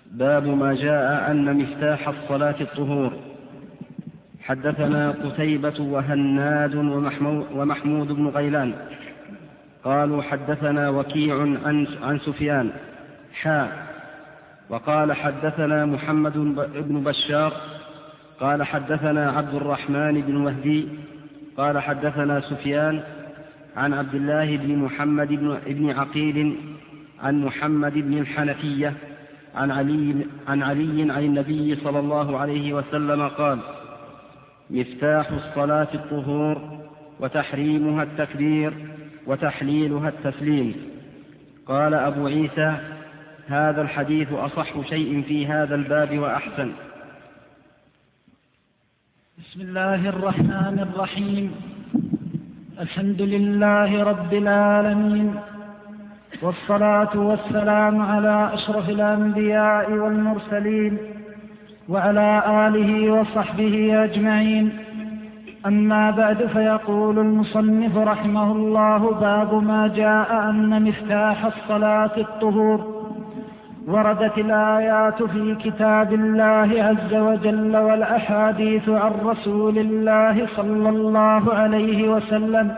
باب ما جاء أن مفتاح الصلاة الطهور. حدثنا قتيبة وهناد ومحمود بن غيلان قالوا حدثنا وكيع عن سفيان وقال حدثنا محمد بن بشار قال حدثنا عبد الرحمن بن مهدي قال حدثنا سفيان عن عبد الله بن محمد بن عقيل عن محمد بن الحنفية عن علي عن النبي صلى الله عليه وسلم قال: مفتاح الصلاة الطهور، وتحريمها التكبير، وتحليلها التسليم. قال أبو عيسى: هذا الحديث أصح شيء في هذا الباب وأحسن. بسم الله الرحمن الرحيم. الحمد لله رب العالمين، والصلاة والسلام على أشرف الأنبياء والمرسلين وعلى آله وصحبه أجمعين. أما بعد، فيقول المصنف رحمه الله: باب ما جاء أن مفتاح الصلاة الطهور. وردت الآيات في كتاب الله عز وجل والأحاديث عن رسول الله صلى الله عليه وسلم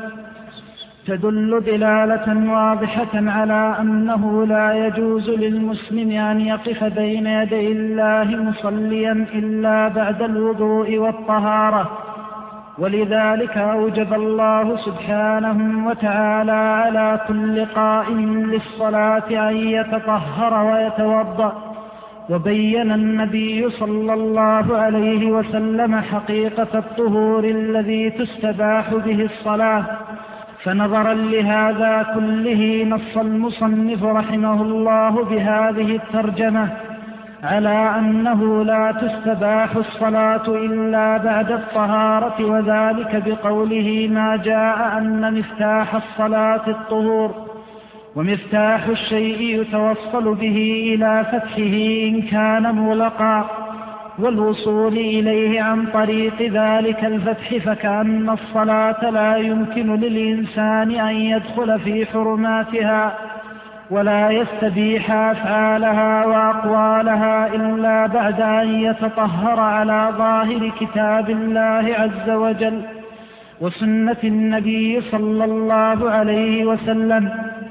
تدل دلالة واضحة على أنه لا يجوز للمسلم أن يقف بين يدي الله مصليا إلا بعد الوضوء والطهارة، ولذلك أوجب الله سبحانه وتعالى على كل قائم للصلاة أن يتطهر ويتوضأ. وبين النبي صلى الله عليه وسلم حقيقة الطهور الذي تستباح به الصلاة. فنظرا لهذا كله نص المصنف رحمه الله بهذه الترجمة على أنه لا تستباح الصلاة إلا بعد الطهارة، وذلك بقوله: ما جاء أن مفتاح الصلاة الطهور. ومفتاح الشيء يتوصل به إلى فتحه إن كان مغلقا، والوصول إليه عن طريق ذلك الفتح، فكأن الصلاة لا يمكن للإنسان أن يدخل في حرماتها ولا يستبيح أفعالها وأقوالها إلا بعد أن يتطهر على ظاهر كتاب الله عز وجل وسنة النبي صلى الله عليه وسلم.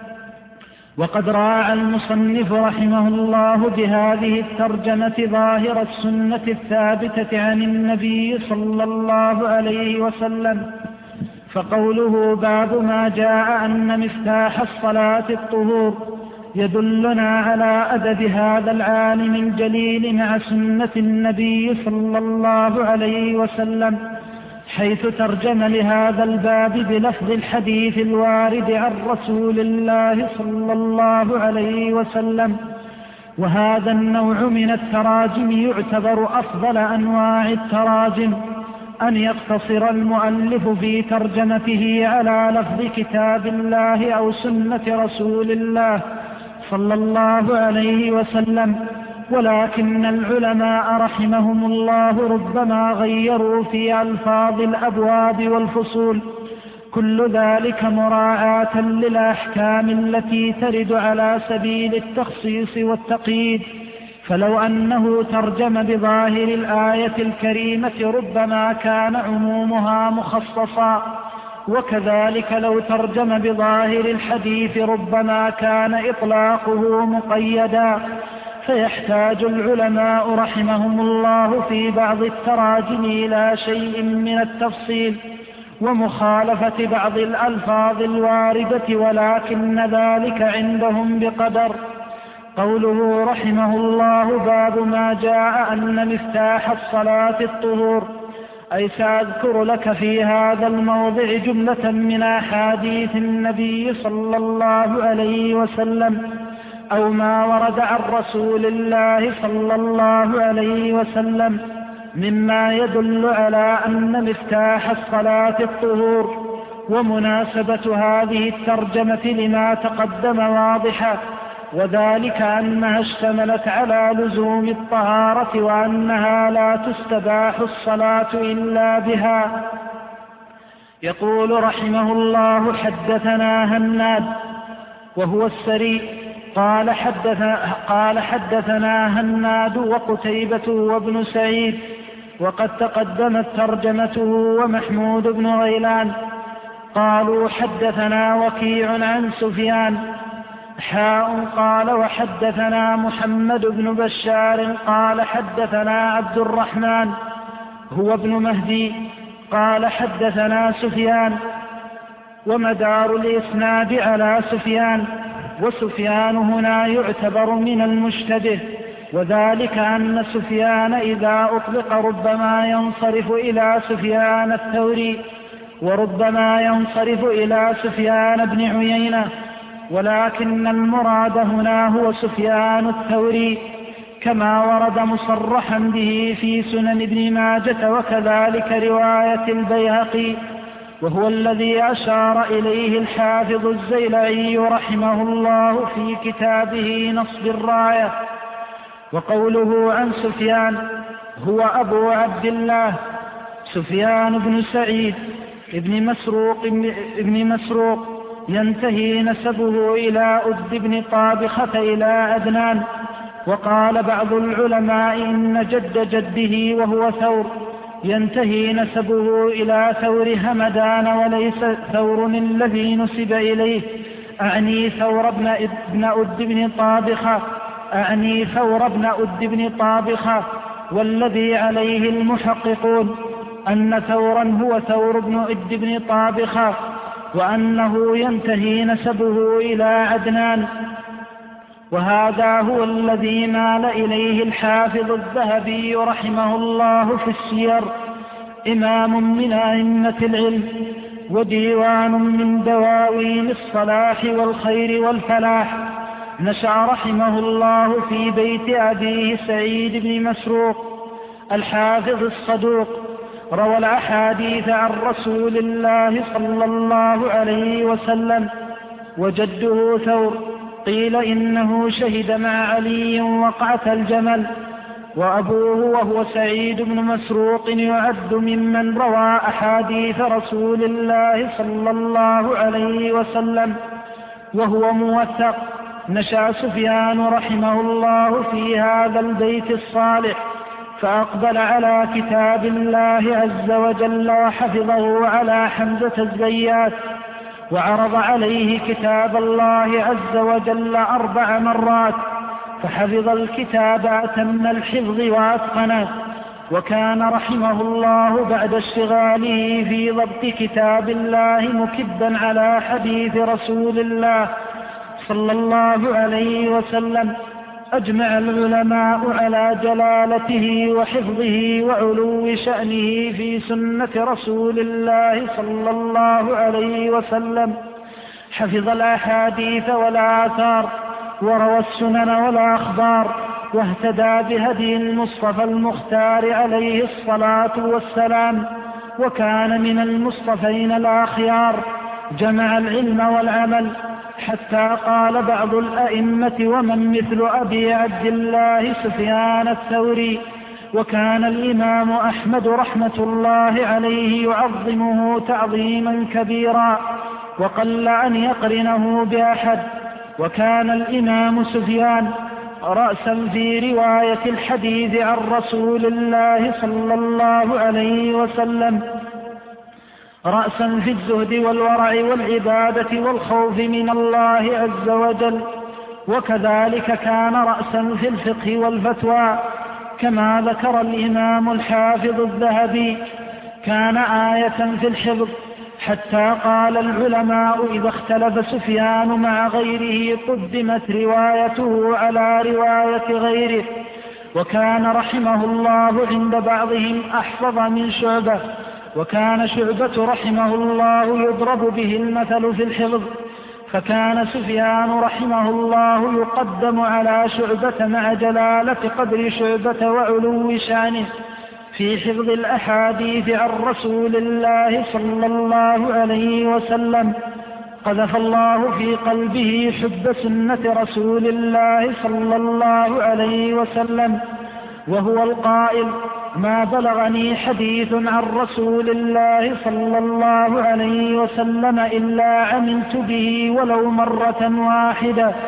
وقد راعى المصنف رحمه الله بهذه الترجمة ظاهر السنة الثابتة عن النبي صلى الله عليه وسلم. فقوله: باب ما جاء أن مفتاح الصلاة الطهور، يدلنا على أدب هذا العالم الجليل مع سنة النبي صلى الله عليه وسلم، حيث ترجم لهذا الباب بلفظ الحديث الوارد عن رسول الله صلى الله عليه وسلم. وهذا النوع من التراجم يعتبر أفضل أنواع التراجم، أن يقتصر المؤلف في ترجمته على لفظ كتاب الله أو سنة رسول الله صلى الله عليه وسلم. ولكن العلماء رحمهم الله ربما غيروا في ألفاظ الأبواب والفصول، كل ذلك مراعاة للأحكام التي ترد على سبيل التخصيص والتقييد. فلو أنه ترجم بظاهر الآية الكريمة ربما كان عمومها مخصصا، وكذلك لو ترجم بظاهر الحديث ربما كان إطلاقه مقيدا. فيحتاج العلماء رحمهم الله في بعض التراجم إلى شيء من التفصيل ومخالفة بعض الألفاظ الواردة، ولكن ذلك عندهم بقدر. قوله رحمه الله: باب ما جاء أن مفتاح الصلاة الطهور، أي سأذكر لك في هذا الموضع جملة من أحاديث النبي صلى الله عليه وسلم، أو ما ورد عن رسول الله صلى الله عليه وسلم مما يدل على أن مفتاح الصلاة الطهور. ومناسبة هذه الترجمة لما تقدم واضحة، وذلك أنها اشتملت على لزوم الطهارة، وأنها لا تستباح الصلاة إلا بها. يقول رحمه الله: حدثنا هناد وهو السري قال حدثنا هناد وقتيبة وابن سعيد وقد تقدمت ترجمته ومحمود بن غيلان قالوا حدثنا وكيع عن سفيان قال وحدثنا محمد بن بشار قال حدثنا عبد الرحمن هو ابن مهدي قال حدثنا سفيان ومدار الإسناد على سفيان وسفيان هنا يعتبر من المشتبه وذلك أن سفيان إذا أطلق ربما ينصرف إلى سفيان الثوري وربما ينصرف إلى سفيان بن عيينة ولكن المراد هنا هو سفيان الثوري كما ورد مصرحا به في سنن ابن ماجة وكذلك رواية البيهقي وهو الذي أشار إليه الحافظ الزيلعي رحمه الله في كتابه نصب الراية. وقوله عن سفيان هو أبو عبد الله سفيان بن سعيد ابن مسروق ينتهي نسبه إلى أد بن طابخة إلى عدنان. وقال بعض العلماء إن جد جده وهو ثور ينتهي نسبه إلى ثور همدان وليس ثور الذي نسب إليه أعني ثور ابن أد بن طابخة والذي عليه المحققون أن ثورا هو ثور بن أد بن طابخة وأنه ينتهي نسبه إلى عدنان. وهذا هو الذي مال إليه الحافظ الذهبي رحمه الله في السير إمام من أئمة العلم وديوان من دواوين الصلاح والخير والفلاح. نشأ رحمه الله في بيت أبيه سعيد بن مسروق الحافظ الصدوق روى الأحاديث عن رسول الله صلى الله عليه وسلم. وجده ثور قيل إنه شهد مع علي وقعة الجمل. وأبوه وهو سعيد بن مسروق يعد ممن روى أحاديث رسول الله صلى الله عليه وسلم وهو موثق. نشأ سفيان رحمه الله في هذا البيت الصالح فأقبل على كتاب الله عز وجل وحفظه على حمزة الزيات وعرض عليه كتاب الله عز وجل 4 مرات فحفظ الكتاب أتم الحفظ وأتقنه. وكان رحمه الله بعد اشتغاله في ضبط كتاب الله مكبا على حديث رسول الله صلى الله عليه وسلم. أجمع العلماء على جلالته وحفظه وعلو شأنه في سنة رسول الله صلى الله عليه وسلم. حفظ الأحاديث والآثار وروى السنن والأخبار واهتدى بهدي المصطفى المختار عليه الصلاة والسلام وكان من المصطفين الأخيار. جمع العلم والعمل حتى قال بعض الأئمة ومن مثل أبي عبد الله سفيان الثوري. وكان الإمام أحمد رحمة الله عليه يعظمه تعظيما كبيرا وقل أن يقرنه بأحد. وكان الإمام سفيان رأسا في رواية الحديث عن رسول الله صلى الله عليه وسلم رأسا في الزهد والورع والعبادة والخوف من الله عز وجل. وكذلك كان رأسا في الفقه والفتوى كما ذكر الإمام الحافظ الذهبي. كان آية في الحفظ حتى قال العلماء إذا اختلف سفيان مع غيره قدمت روايته على رواية غيره. وكان رحمه الله عند بعضهم أحفظ من شعبة. وكان شعبة رحمه الله يضرب به المثل في الحفظ فكان سفيان رحمه الله يقدم على شعبة مع جلالة قدر شعبة وعلو شانه في حفظ الأحاديث عن رسول الله صلى الله عليه وسلم. قذف الله في قلبه حب سنة رسول الله صلى الله عليه وسلم وهو القائل ما بلغني حديث عن رسول الله صلى الله عليه وسلم إلا عملت به ولو مرة واحدة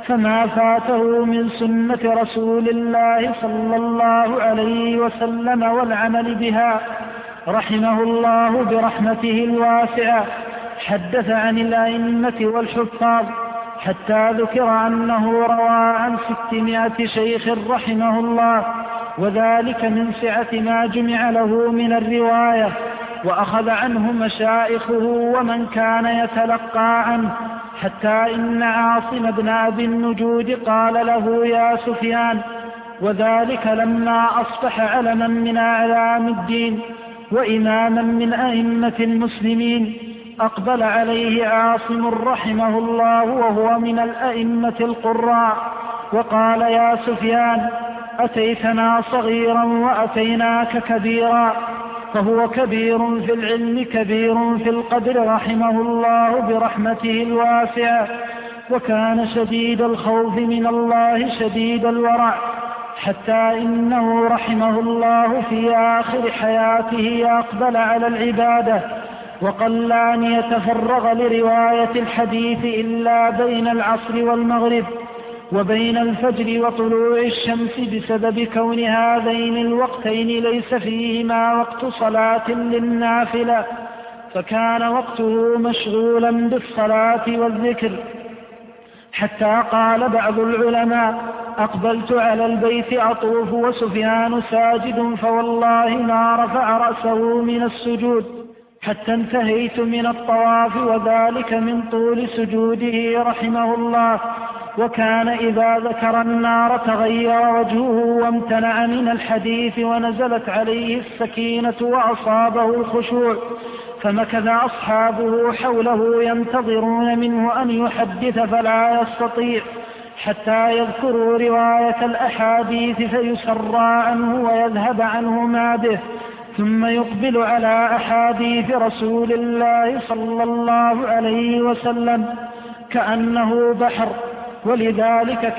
فما فاته من سنة رسول الله صلى الله عليه وسلم والعمل بها رحمه الله برحمته الواسعة. حدث عن الأئمة والحفاظ حتى ذكر أنه روى عن 600 شيخ رحمه الله، وذلك من سعة ما جمع له من الرواية، وأخذ عنه مشايخه ومن كان يتلقى عنه، حتى إن عاصم بن أبي النجود قال له يا سفيان، وذلك لما أصبح علما من أعلام الدين وإماما من أئمة المسلمين، أقبل عليه عاصم رحمه الله وهو من الأئمة القراء وقال يا سفيان أتيتنا صغيرا وأتيناك كبيرا، فهو كبير في العلم كبير في القدر رحمه الله برحمته الواسعة، وكان شديد الخوف من الله شديد الورع، حتى إنه رحمه الله في آخر حياته أقبل على العبادة، وقل أن يتفرغ لرواية الحديث إلا بين العصر والمغرب وبين الفجر وطلوع الشمس، بسبب كون هذين الوقتين ليس فيهما وقت صلاة للنافلة، فكان وقته مشغولا بالصلاة والذكر، حتى قال بعض العلماء أقبلت على البيت أطوف وسفيان ساجد، فوالله ما رفع رأسه من السجود حتى انتهيت من الطواف، وذلك من طول سجوده رحمه الله. وكان إذا ذكر النار تغير وجهه وامتنع من الحديث، ونزلت عليه السكينة وأصابه الخشوع، فمكث أصحابه حوله ينتظرون منه أن يحدث فلا يستطيع، حتى يذكروا رواية الأحاديث فيسرى عنه ويذهب عنه ما به، ثم يقبل على أحاديث رسول الله صلى الله عليه وسلم كأنه بحر. ولذلك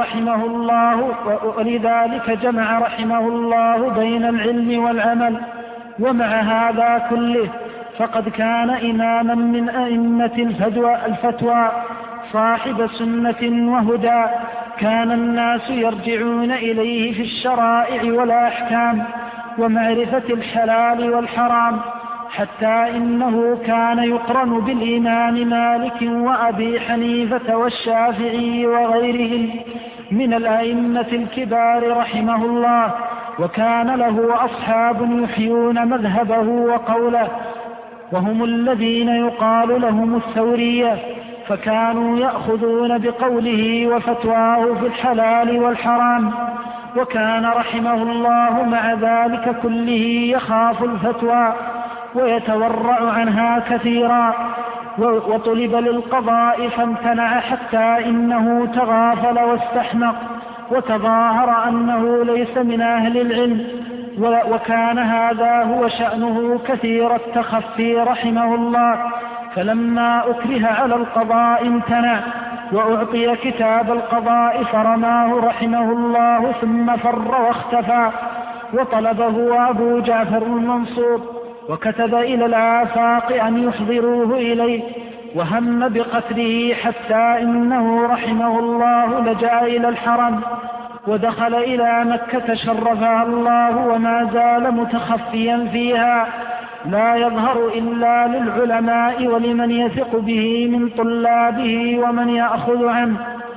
جمع رحمه الله بين العلم والعمل. ومع هذا كله فقد كان إماما من أئمة الفتوى صاحب سنة وهدى، كان الناس يرجعون إليه في الشرائع والأحكام ومعرفة الحلال والحرام، حتى إنه كان يقرن بالإمام مالك وأبي حنيفة والشافعي وغيرهم من الأئمة الكبار رحمه الله، وكان له أصحاب يحيون مذهبه وقوله، وهم الذين يقال لهم الثورية، فكانوا يأخذون بقوله وفتواه في الحلال والحرام. وكان رحمه الله مع ذلك كله يخاف الفتوى ويتورع عنها كثيرا، وطلب للقضاء فامتنع، حتى إنه تغافل واستحمق وتظاهر أنه ليس من أهل العلم، وكان هذا هو شأنه كثير التخفي رحمه الله. فلما أكره على القضاء امتنع، وأعطي كتاب القضاء فرماه رحمه الله، ثم فر واختفى، وطلبه أبو جعفر المنصور وكتب إلى الآفاق أن يحضروه إليه، وهم بقتله، حتى إنه رحمه الله لجأ إلى الحرم ودخل إلى مكة شرفها الله، وما زال متخفيا فيها لا يظهر إلا للعلماء ولمن يثق به من طلابه ومن يأخذ عنه.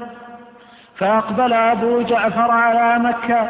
فأقبل أبو جعفر على مكة،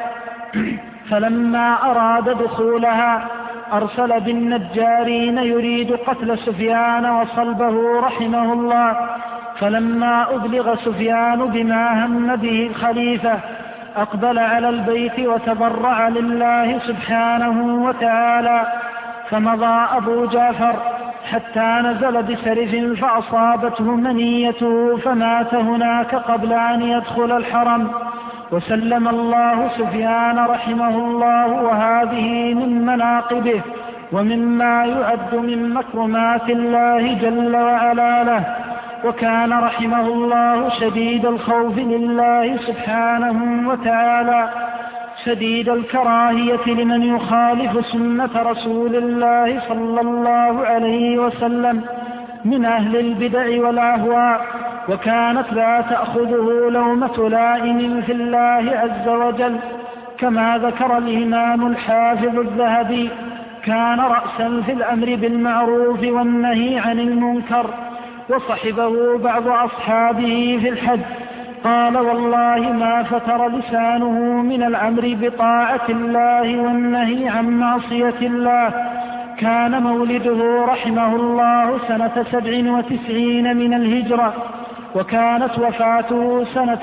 فلما أراد دخولها أرسل بالنجارين يريد قتل سفيان وصلبه رحمه الله. فلما أبلغ سفيان بما هم به الخليفة أقبل على البيت وتضرع لله سبحانه وتعالى، فمضى أبو جعفر حتى نزل بسرف فأصابته منيته فمات هناك قبل أن يدخل الحرم، وسلم الله سفيان رحمه الله. وهذه من مناقبه ومما يعد من مكرمات الله جل وعلا له. وكان رحمه الله شديد الخوف لله سبحانه وتعالى، شديد الكراهية لمن يخالف سنة رسول الله صلى الله عليه وسلم من أهل البدع والأهواء، وكانت لا تأخذه لومة لائم في الله عز وجل، كما ذكر الإمام الحافظ الذهبي: كان رأسا في الأمر بالمعروف والنهي عن المنكر. وصحبه بعض أصحابه في الحج قال: والله ما فتر لسانه من الأمر بطاعة الله والنهي عن معصية الله. كان مولده رحمه الله سنة 97 من الهجرة، وكانت وفاته سنة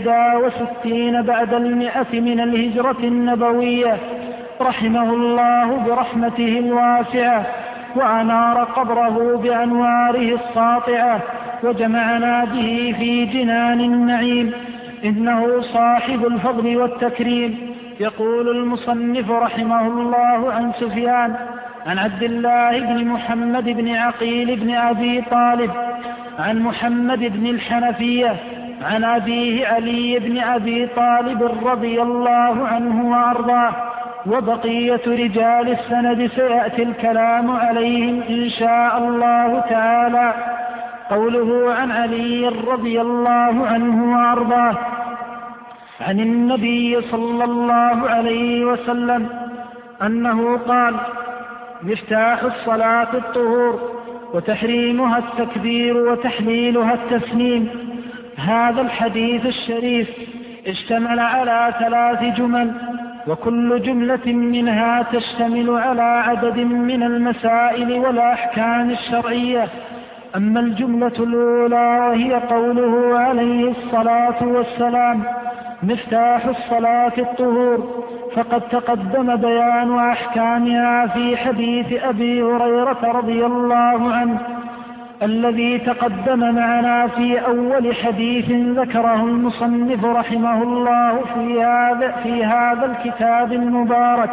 61 بعد 100 من الهجرة النبوية، رحمه الله برحمته الواسعة، وأنار قبره بأنواره الساطعة، وجمعنا به في جنان النعيم، إنه صاحب الفضل والتكريم. يقول المصنف رحمه الله عن سفيان عن عبد الله بن محمد بن عقيل بن أبي طالب عن محمد بن الحنفية عن أبيه علي بن أبي طالب رضي الله عنه وأرضاه. وبقية رجال السند سيأتي الكلام عليهم إن شاء الله تعالى. قوله عن علي رضي الله عنه وأرضاه عن النبي صلى الله عليه وسلم أنه قال: مفتاح الصلاة الطهور، وتحريمها التكبير، وتحليلها التسليم. هذا الحديث الشريف اشتمل على 3 جمل، وكل جملة منها تشتمل على عدد من المسائل والأحكام الشرعية. أما الجملة الأولى وهي قوله عليه الصلاة والسلام: مفتاح الصلاة الطهور، فقد تقدم بيان أحكامها في حديث أبي هريرة رضي الله عنه الذي تقدم معنا في أول حديث ذكره المصنف رحمه الله في هذا الكتاب المبارك.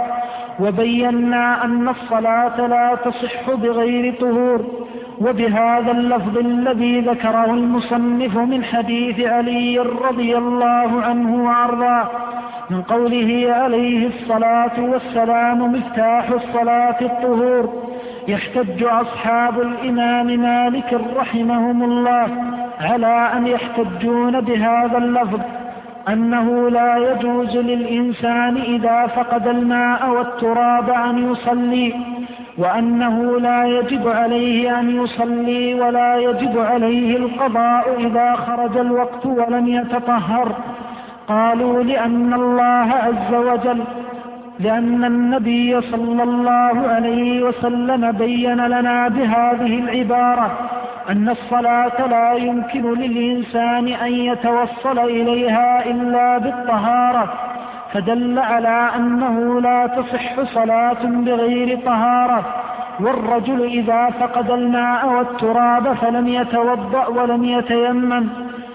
وبينا أن الصلاة لا تصح بغير طهور، وبهذا اللفظ الذي ذكره المصنف من حديث علي رضي الله عنه وأرضاه من قوله عليه الصلاة والسلام: مفتاح الصلاة الطهور، يحتج أصحاب الإمام مالك رحمهم الله على أن يحتجون بهذا اللفظ أنه لا يجوز للإنسان إذا فقد الماء والتراب أن يصلي، وأنه لا يجب عليه أن يصلي ولا يجب عليه القضاء إذا خرج الوقت ولم يتطهر. قالوا: لأن النبي صلى الله عليه وسلم بين لنا بهذه العبارة أن الصلاة لا يمكن للإنسان أن يتوصل إليها إلا بالطهارة، فدل على أنه لا تصح صلاة بغير طهارة. والرجل إذا فقد الماء والتراب فلم يتوضأ ولم يتيمم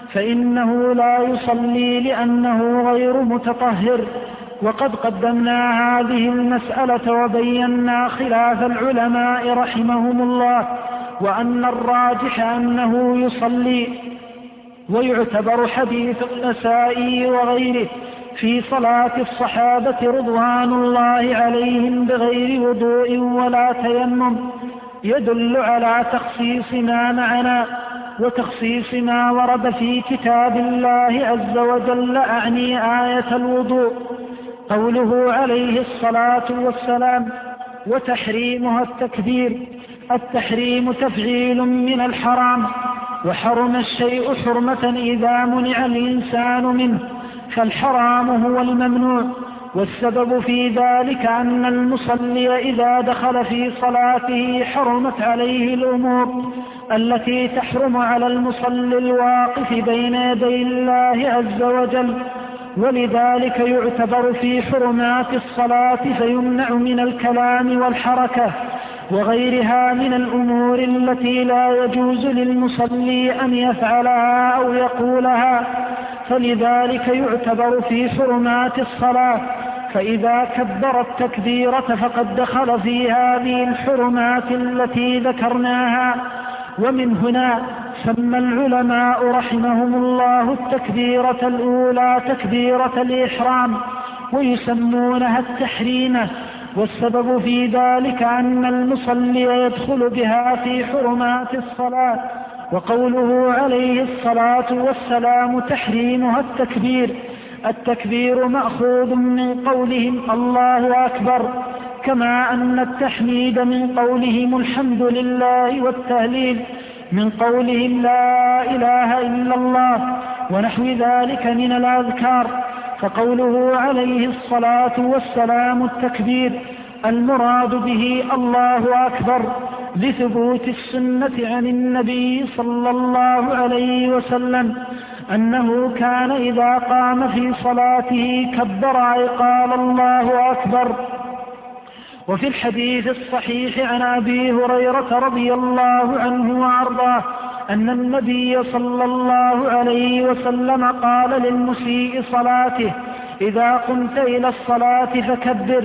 فإنه لا يصلي لأنه غير متطهر. وقد قدمنا هذه المسألة وبينا خلاف العلماء رحمهم الله، وأن الراجح أنه يصلي. ويعتبر حديث النسائي وغيره في صلاة الصحابة رضوان الله عليهم بغير وضوء ولا تيمم يدل على تخصيص ما معنا وتخصيص ما ورد في كتاب الله عز وجل، أعني آية الوضوء. قوله عليه الصلاة والسلام: وتحريمها التكبير، التحريم تفعيل من الحرام، وحرم الشيء حرمة إذا منع الإنسان منه، فالحرام هو الممنوع. والسبب في ذلك أن المصلي إذا دخل في صلاته حرمت عليه الأمور التي تحرم على المصلي الواقف بين يدي الله عز وجل، ولذلك يعتبر في حرمات الصلاة فيمنع من الكلام والحركة وغيرها من الأمور التي لا يجوز للمصلي أن يفعلها أو يقولها، فلذلك يعتبر في حرمات الصلاة. فإذا كبر التكبيرة فقد دخل في هذه الحرمات التي ذكرناها. ومن هنا سمى العلماء رحمهم الله التكبيرة الأولى تكبيرة الإحرام، ويسمونها التحريمة. والسبب في ذلك أن المصلي يدخل بها في حرمات الصلاة وقوله عليه الصلاة والسلام تحريمها التكبير مأخوذ من قولهم الله أكبر، كما أن التحميد من قولهم الحمد لله، والتهليل من قولهم لا إله إلا الله ونحو ذلك من الأذكار. فقوله عليه الصلاة والسلام التكبير المراد به الله أكبر لثبوت السنة عن النبي صلى الله عليه وسلم أنه كان إذا قام في صلاته كبر أي قال الله أكبر. وفي الحديث الصحيح عن أبي هريرة رضي الله عنه وأرضاه أن النبي صلى الله عليه وسلم قال للمسيء صلاته إذا قمت إلى الصلاة فكبر.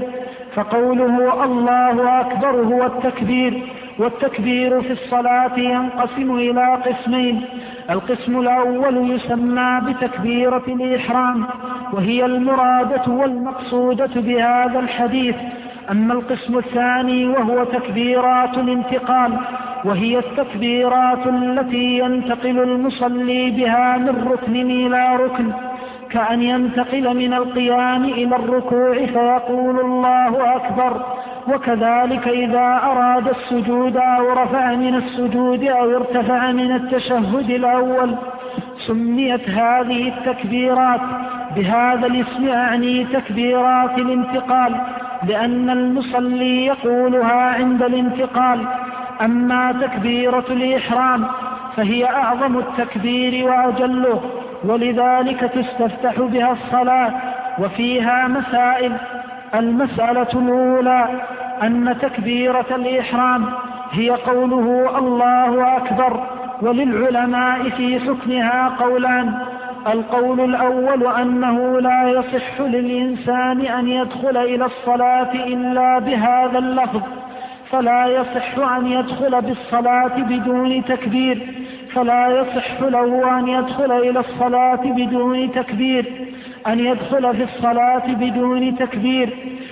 فقوله الله أكبر هو التكبير. والتكبير في الصلاة ينقسم إلى قسمين: القسم الأول يسمى بتكبيرة الإحرام، وهي المرادة والمقصودة بهذا الحديث. أما القسم الثاني وهو تكبيرات الانتقال، وهي التكبيرات التي ينتقل المصلي بها من ركن إلى ركن، كأن ينتقل من القيام إلى الركوع فيقول الله أكبر، وكذلك إذا أراد السجود أو رفع من السجود أو ارتفع من التشهد الأول. سميت هذه التكبيرات بهذا الاسم، أعني تكبيرات الانتقال، لأن المصلي يقولها عند الانتقال. أما تكبيرة الإحرام فهي أعظم التكبير وأجله، ولذلك تستفتح بها الصلاة، وفيها مسائل. المسألة الأولى أن تكبيرة الإحرام هي قوله الله أكبر، وللعلماء في حكمها قولان: القول الأول أنه لا يصح للإنسان أن يدخل إلى الصلاة إلا بهذا اللفظ، فلا يصح أن يدخل بالصلاة بدون تكبير، فلا يصح له أن يدخل إلى الصلاة بدون تكبير، أن يدخل في الصلاة بدون تكبير.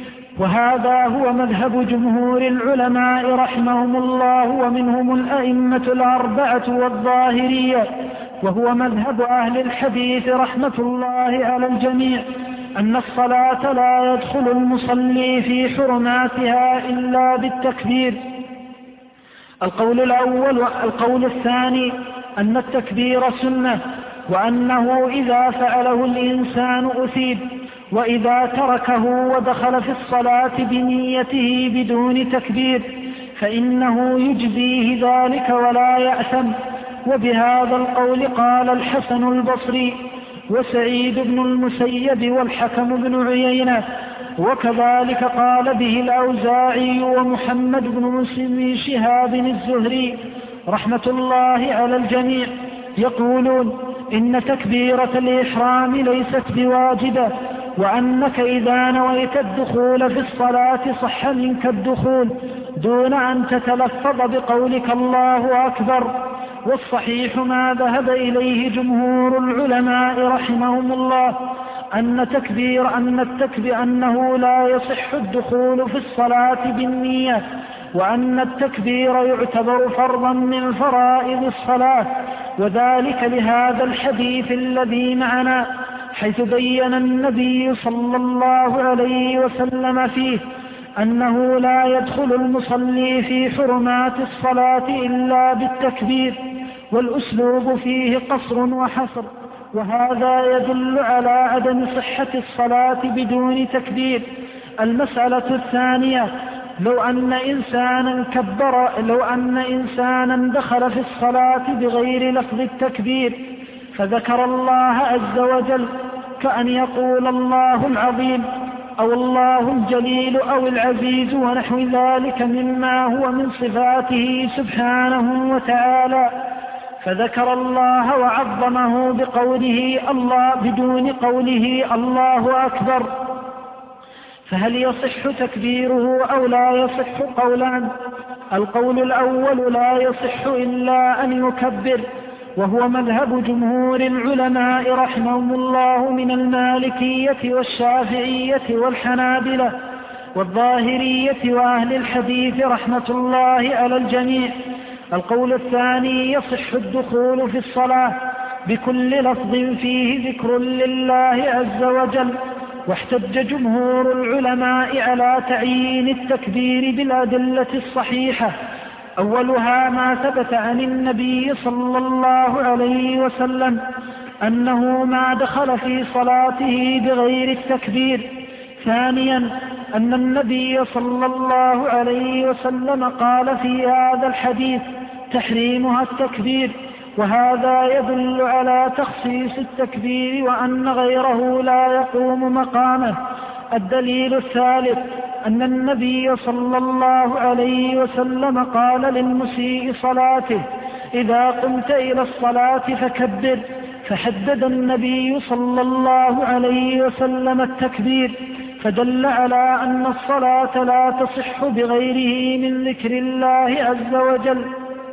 وهذا هو مذهب جمهور العلماء رحمهم الله، ومنهم الأئمة الأربعة والظاهرية. وهو مذهب أهل الحديث رحمة الله على الجميع أن الصلاة لا يدخل المصلي في حرماتها إلا بالتكبير. القول الثاني أن التكبير سنة، وأنه إذا فعله الإنسان أثيب، وإذا تركه ودخل في الصلاة بنيته بدون تكبير فإنه يجزيه ذلك ولا يأثم. وبهذا القول قال الحسن البصري وسعيد بن المسيب والحكم بن عيينة، وكذلك قال به الأوزاعي ومحمد بن شهاب الزهري رحمة الله على الجميع. يقولون إن تكبيرة الإحرام ليست بواجبة، وأنك إذا نويت الدخول في الصلاة صح منك الدخول دون أن تتلفظ بقولك الله أكبر. والصحيح ما ذهب إليه جمهور العلماء رحمهم الله أنه لا يصح الدخول في الصلاة بالنية، وأن التكبير يعتبر فرضا من فرائض الصلاة، وذلك لهذا الحديث الذي معنا، حيث بين النبي صلى الله عليه وسلم فيه أنه لا يدخل المصلي في حرمات الصلاة إلا بالتكبير، والأسلوب فيه قصر وحصر، وهذا يدل على عدم صحة الصلاة بدون تكبير. المسألة الثانية: لو أن إنسانا دخل في الصلاة بغير لفظ التكبير فذكر الله عز وجل، كأن يقول الله العظيم أو الله الجليل أو العزيز ونحو ذلك مما هو من صفاته سبحانه وتعالى، فذكر الله وعظمه بقوله الله بدون قوله الله أكبر، فهل يصح تكبيره أو لا يصح؟ قولان: القول الأول لا يصح إلا أن يكبر، وهو مذهب جمهور العلماء رحمهم الله من المالكية والشافعية والحنابلة والظاهرية وأهل الحديث رحمة الله على الجميع. القول الثاني: يصح الدخول في الصلاة بكل لفظ فيه ذكر لله عز وجل. واحتج جمهور العلماء على تعيين التكبير بالأدلة الصحيحة. أولها ما ثبت عن النبي صلى الله عليه وسلم أنه ما دخل في صلاته بغير التكبير. ثانيا أن النبي صلى الله عليه وسلم قال في هذا الحديث تحريمها التكبير، وهذا يدل على تخصيص التكبير وأن غيره لا يقوم مقامه. الدليل الثالث أن النبي صلى الله عليه وسلم قال للمسيء صلاته: إذا قمت إلى الصلاة فكبر. فحدد النبي صلى الله عليه وسلم التكبير، فدل على أن الصلاة لا تصح بغيره من ذكر الله عز وجل.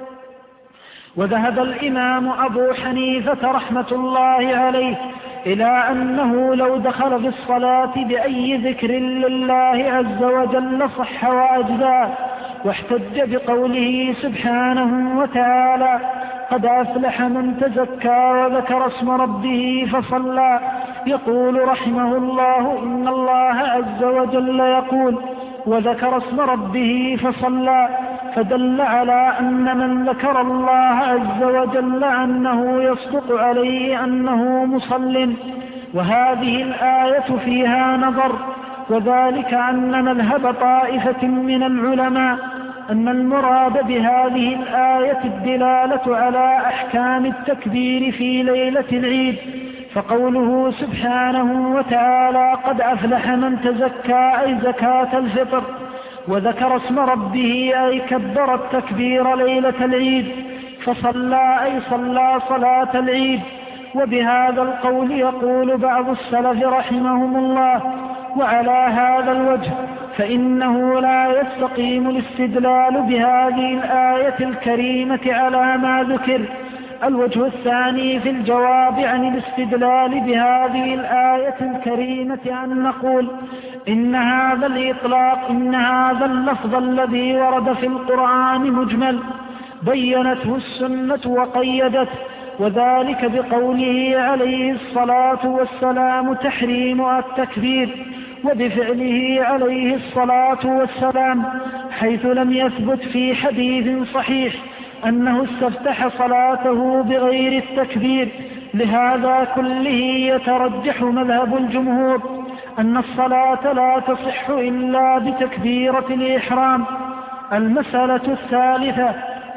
وذهب الإمام أبو حنيفة رحمة الله عليه إلى أنه لو دخل بالصلاة بأي ذكر لله عز وجل صح وأجزى، واحتج بقوله سبحانه وتعالى: قد أفلح من تزكى وذكر اسم ربه فصلى. يقول رحمه الله: إن الله عز وجل يقول: وذكر اسم ربه فصلى، فدل على أن من ذكر الله عز وجل أنه يصدق عليه أنه مصل. وهذه الآية فيها نظر، وذلك أن مذهب طائفة من العلماء أن المراد بهذه الآية الدلالة على أحكام التكبير في ليلة العيد، فقوله سبحانه وتعالى: قد أفلح من تزكى أي زكاة الفطر، وذكر اسم ربه أي كبر التكبير ليلة العيد، فصلى أي صلى صلاة العيد. وبهذا القول يقول بعض السلف رحمهم الله: وعلى هذا الوجه فإنه لا يستقيم الاستدلال بهذه الآية الكريمة على ما ذكر. الوجه الثاني في الجواب عن الاستدلال بهذه الآية الكريمة أن نقول: إن هذا الإطلاق، إن هذا اللفظ الذي ورد في القرآن مجمل بينته السنة وقيدته، وذلك بقوله عليه الصلاة والسلام تحريم التكبير، وبفعله عليه الصلاة والسلام، حيث لم يثبت في حديث صحيح أنه استفتح صلاته بغير التكبير. لهذا كله يترجح مذهب الجمهور أن الصلاة لا تصح إلا بتكبيرة الإحرام. المسألة الثالثة: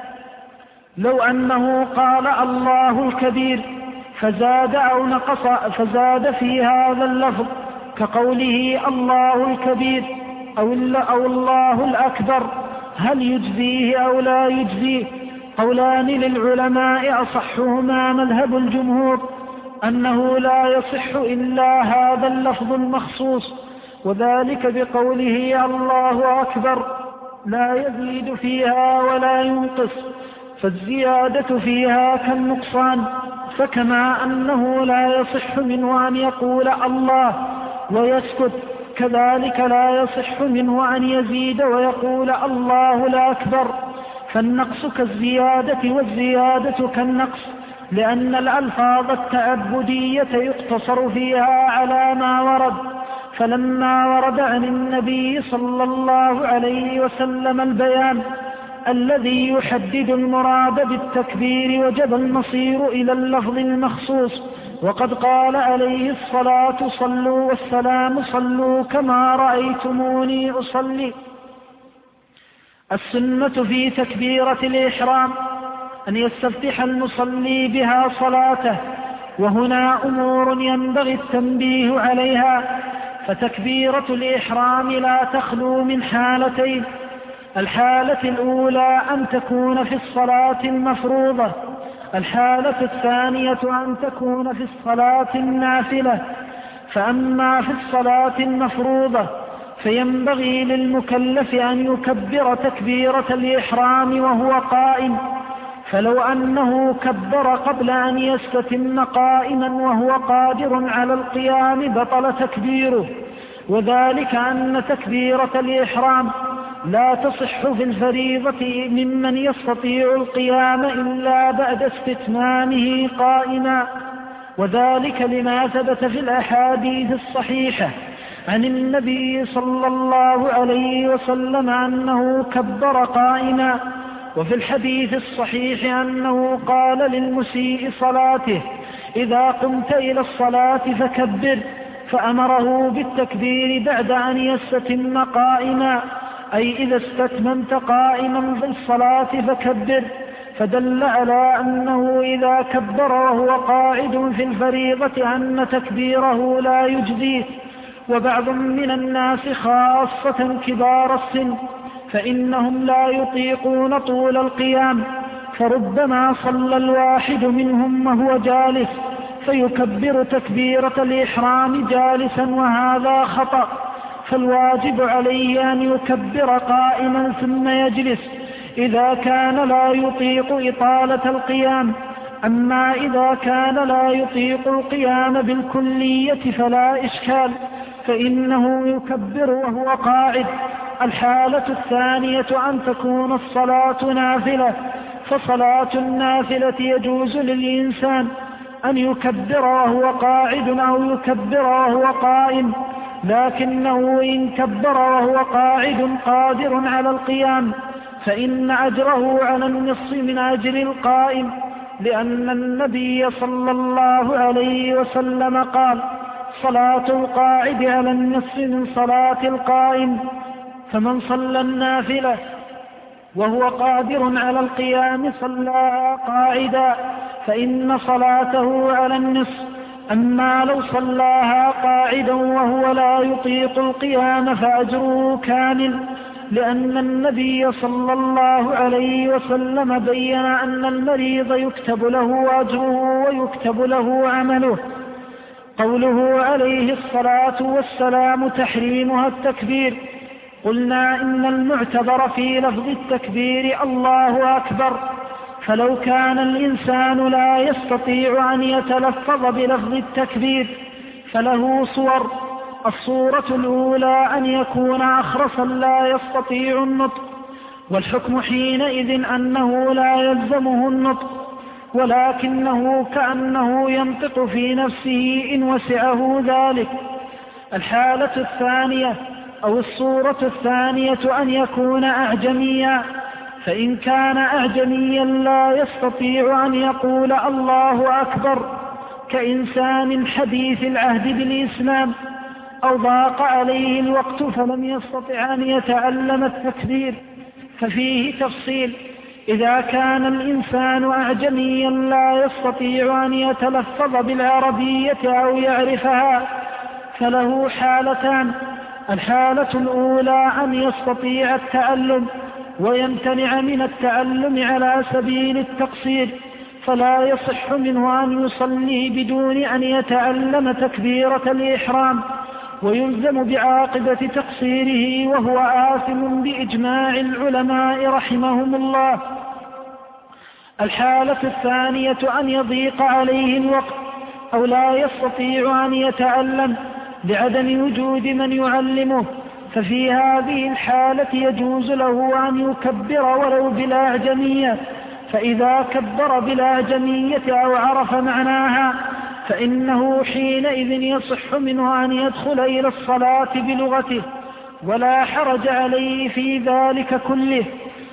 لو أنه قال الله الكبير فزاد أو نقص، فزاد في هذا اللفظ كقوله الله الكبير أو الله الأكبر، هل يجزيه أو لا يجزيه؟ قولان للعلماء، أصحهما مذهب الجمهور أنه لا يصح إلا هذا اللفظ المخصوص، وذلك بقوله الله أكبر، لا يزيد فيها ولا ينقص، فالزيادة فيها كالنقصان. فكما أنه لا يصح منه أن يقول الله ويسكت، كذلك لا يصح منه أن يزيد ويقول الله لا أكبر. فالنقص كالزيادة والزيادة كالنقص، لأن الألفاظ التعبدية يقتصر فيها على ما ورد. فلما ورد عن النبي صلى الله عليه وسلم البيان الذي يحدد المراد بالتكبير، وجب المصير إلى اللفظ المخصوص. وقد قال عليه الصلاة صلوا والسلام صلوا كما رأيتموني أصلي. السنة في تكبيرة الإحرام أن يستفتح المصلي بها صلاته، وهنا أمور ينبغي التنبيه عليها. فتكبيرة الإحرام لا تخلو من حالتين: الحالة الأولى أن تكون في الصلاة المفروضة، الحالة الثانية أن تكون في الصلاة النافلة. فأما في الصلاة المفروضة فينبغي للمكلف أن يكبر تكبيرة الإحرام وهو قائم، فلو أنه كبر قبل أن يستتم قائما وهو قادر على القيام بطل تكبيره، وذلك أن تكبيرة الإحرام لا تصح في الفريضة ممن يستطيع القيام إلا بعد استتمامه قائما، وذلك لما ثبت في الأحاديث الصحيحة عن النبي صلى الله عليه وسلم أنه كبر قائما، وفي الحديث الصحيح أنه قال للمسيء صلاته: إذا قمت إلى الصلاة فكبر، فأمره بالتكبير بعد أن يستتم قائما، أي إذا استتممت قائما في الصلاة فكبر، فدل على أنه إذا كبر وهو قاعد في الفريضة أن تكبيره لا يجزيه. وبعض من الناس خاصة كبار السن فإنهم لا يطيقون طول القيام، فربما صلى الواحد منهم وهو جالس فيكبر تكبيرة الإحرام جالسا، وهذا خطأ، فالواجب عليه أن يكبر قائما ثم يجلس إذا كان لا يطيق إطالة القيام. أما إذا كان لا يطيق القيام بالكلية فلا إشكال، فإنه يكبر وهو قاعد. الحالة الثانية أن تكون الصلاة نافلة، فصلاة النافلة يجوز للإنسان أن يكبر وهو قاعد أو يكبر وهو قائم، لكنه إن كبر وهو قاعد قادر على القيام فإن أجره على النصف من أجر القائم، لأن النبي صلى الله عليه وسلم قال: صلاة القاعد على النصف من صلاة القائم، فمن صلى النافلة وهو قادر على القيام صلى قاعدا فإن صلاته على النصف. أما لو صلاها قاعدا وهو لا يطيق القيام فأجره كامل، لأن النبي صلى الله عليه وسلم بين أن المريض يكتب له أجره ويكتب له عمله. قوله عليه الصلاة والسلام تحريمها التكبير، قلنا إن المعتبر في لفظ التكبير الله أكبر، فلو كان الإنسان لا يستطيع أن يتلفظ بلفظ التكبير فله صور. الصورة الأولى أن يكون أخرسا لا يستطيع النطق، والحكم حينئذ أنه لا يلزمه النطق، ولكنه كأنه ينطق في نفسه إن وسعه ذلك. الحالة الثانية أو الصورة الثانية أن يكون أعجميا، فإن كان أعجميا لا يستطيع أن يقول الله أكبر كإنسان حديث العهد بالإسلام، أو ضاق عليه الوقت فلم يستطع أن يتعلم التكبير، ففيه تفصيل. إذا كان الإنسان أعجميا لا يستطيع أن يتلفظ بالعربية أو يعرفها فله حالتان: الحالة الأولى أن يستطيع التعلم ويمتنع من التعلم على سبيل التقصير، فلا يصح منه أن يصلي بدون أن يتعلم تكبيرة الإحرام، ويلزم بعاقبة تقصيره وهو آثم بإجماع العلماء رحمهم الله. الحالة الثانية أن يضيق عليه الوقت أو لا يستطيع أن يتعلم لعدم وجود من يعلمه، ففي هذه الحالة يجوز له أن يكبر ولو بالأعجمية، فإذا كبر بالأعجمية أو عرف معناها فإنه حينئذ يصح منه أن يدخل إلى الصلاة بلغته، ولا حرج عليه في ذلك كله.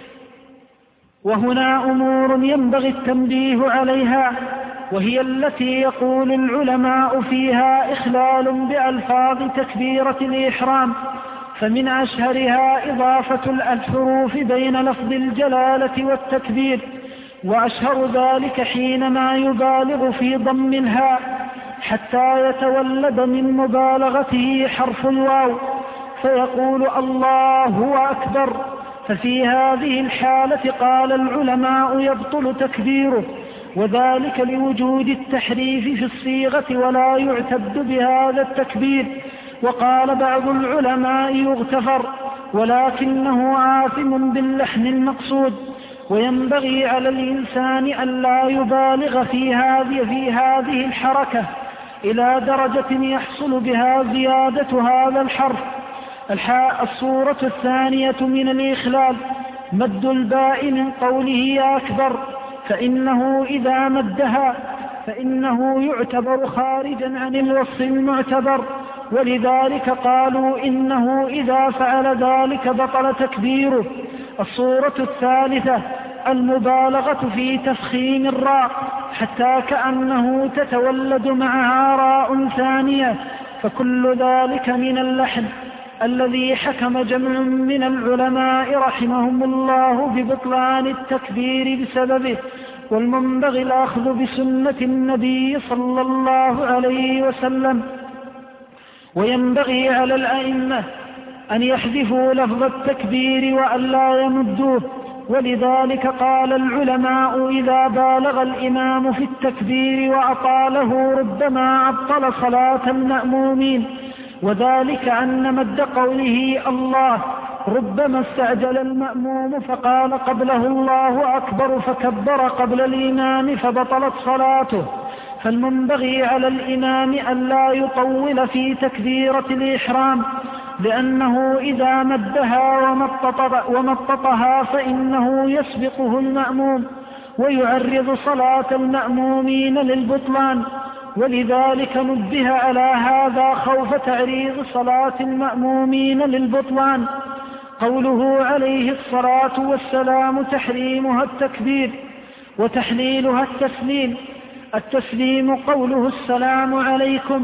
وهنا أمور ينبغي التنبيه عليها، وهي التي يقول العلماء فيها إخلال بألفاظ تكبيرة الإحرام، فمن أشهرها إضافة الحروف بين لفظ الجلالة والتكبير، وأشهر ذلك حينما يبالغ في ضم الهاء حتى يتولد من مبالغته حرف الواو فيقول الله أكبر، ففي هذه الحالة قال العلماء يبطل تكبيره، وذلك لوجود التحريف في الصيغة ولا يعتد بهذا التكبير. وقال بعض العلماء يغتفر، ولكنه آثم باللحن المقصود، وينبغي على الإنسان أن لا يبالغ في هذه الحركة إلى درجة يحصل بها زيادة هذا الحرف، الصورة الثانية من الإخلال مد الباء من قوله أكبر، فإنه إذا مدها فإنه يعتبر خارجا عن الوصف المعتبر، ولذلك قالوا إنه إذا فعل ذلك بطل تكبيره. الصورة الثالثة المبالغة في تفخيم الراء حتى كأنه تتولد معها راء ثانية، فكل ذلك من اللحن الذي حكم جمع من العلماء رحمهم الله ببطلان التكبير بسببه، والمنبغي الأخذ بسنة النبي صلى الله عليه وسلم. وينبغي على الأئمة أن يحذفوا لفظ التكبير وأن لا يمدوه، ولذلك قال العلماء إذا بالغ الإمام في التكبير وأطاله ربما عطل صلاة المأمومين، وذلك أن مد قوله الله ربما استعجل المأموم فقال قبله الله أكبر فكبر قبل الإمام فبطلت صلاته، فالمنبغي على الإمام أن لا يطول في تكبيرة الإحرام، لأنه إذا مدها ومططها فإنه يسبقه المأموم ويعرض صلاة المأمومين للبطلان، ولذلك نبه على هذا خوف تعريض صلاة المأمومين للبطلان. قوله عليه الصلاة والسلام تحريمها التكبير وتحليلها التسليم. التسليم قوله السلام عليكم،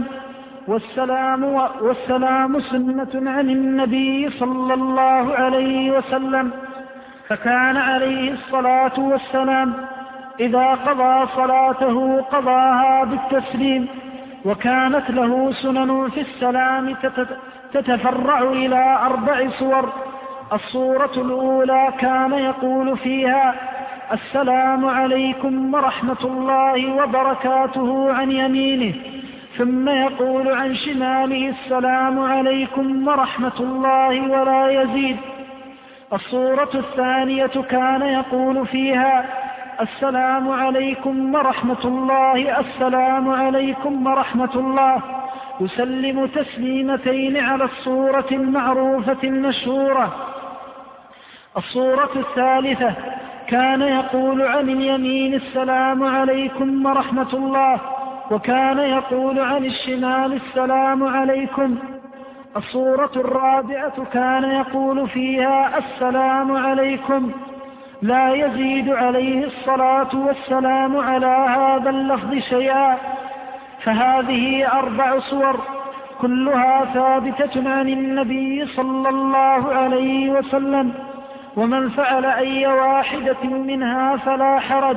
والسلام سنة عن النبي صلى الله عليه وسلم، فكان عليه الصلاة والسلام إذا قضى صلاته قضاها بالتسليم، وكانت له سنن في السلام تتفرع إلى 4 صور. الصورة الأولى كان يقول فيها السلام عليكم ورحمة الله وبركاته عن يمينه، ثم يقول عن شماله السلام عليكم ورحمة الله ولا يزيد. الصورة الثانية كان يقول فيها السلام عليكم ورحمة الله السلام عليكم ورحمة الله، يسلم تسليمتين على الصورة المعروفة المشهورة. الصورة الثالثة كان يقول عن اليمين السلام عليكم ورحمة الله، وكان يقول عن الشمال السلام عليكم. الصورة الرابعة كان يقول فيها السلام عليكم، لا يزيد عليه الصلاة والسلام على هذا اللفظ شيئا. فهذه 4 صور كلها ثابتة عن النبي صلى الله عليه وسلم، ومن فعل أي واحدة منها فلا حرج،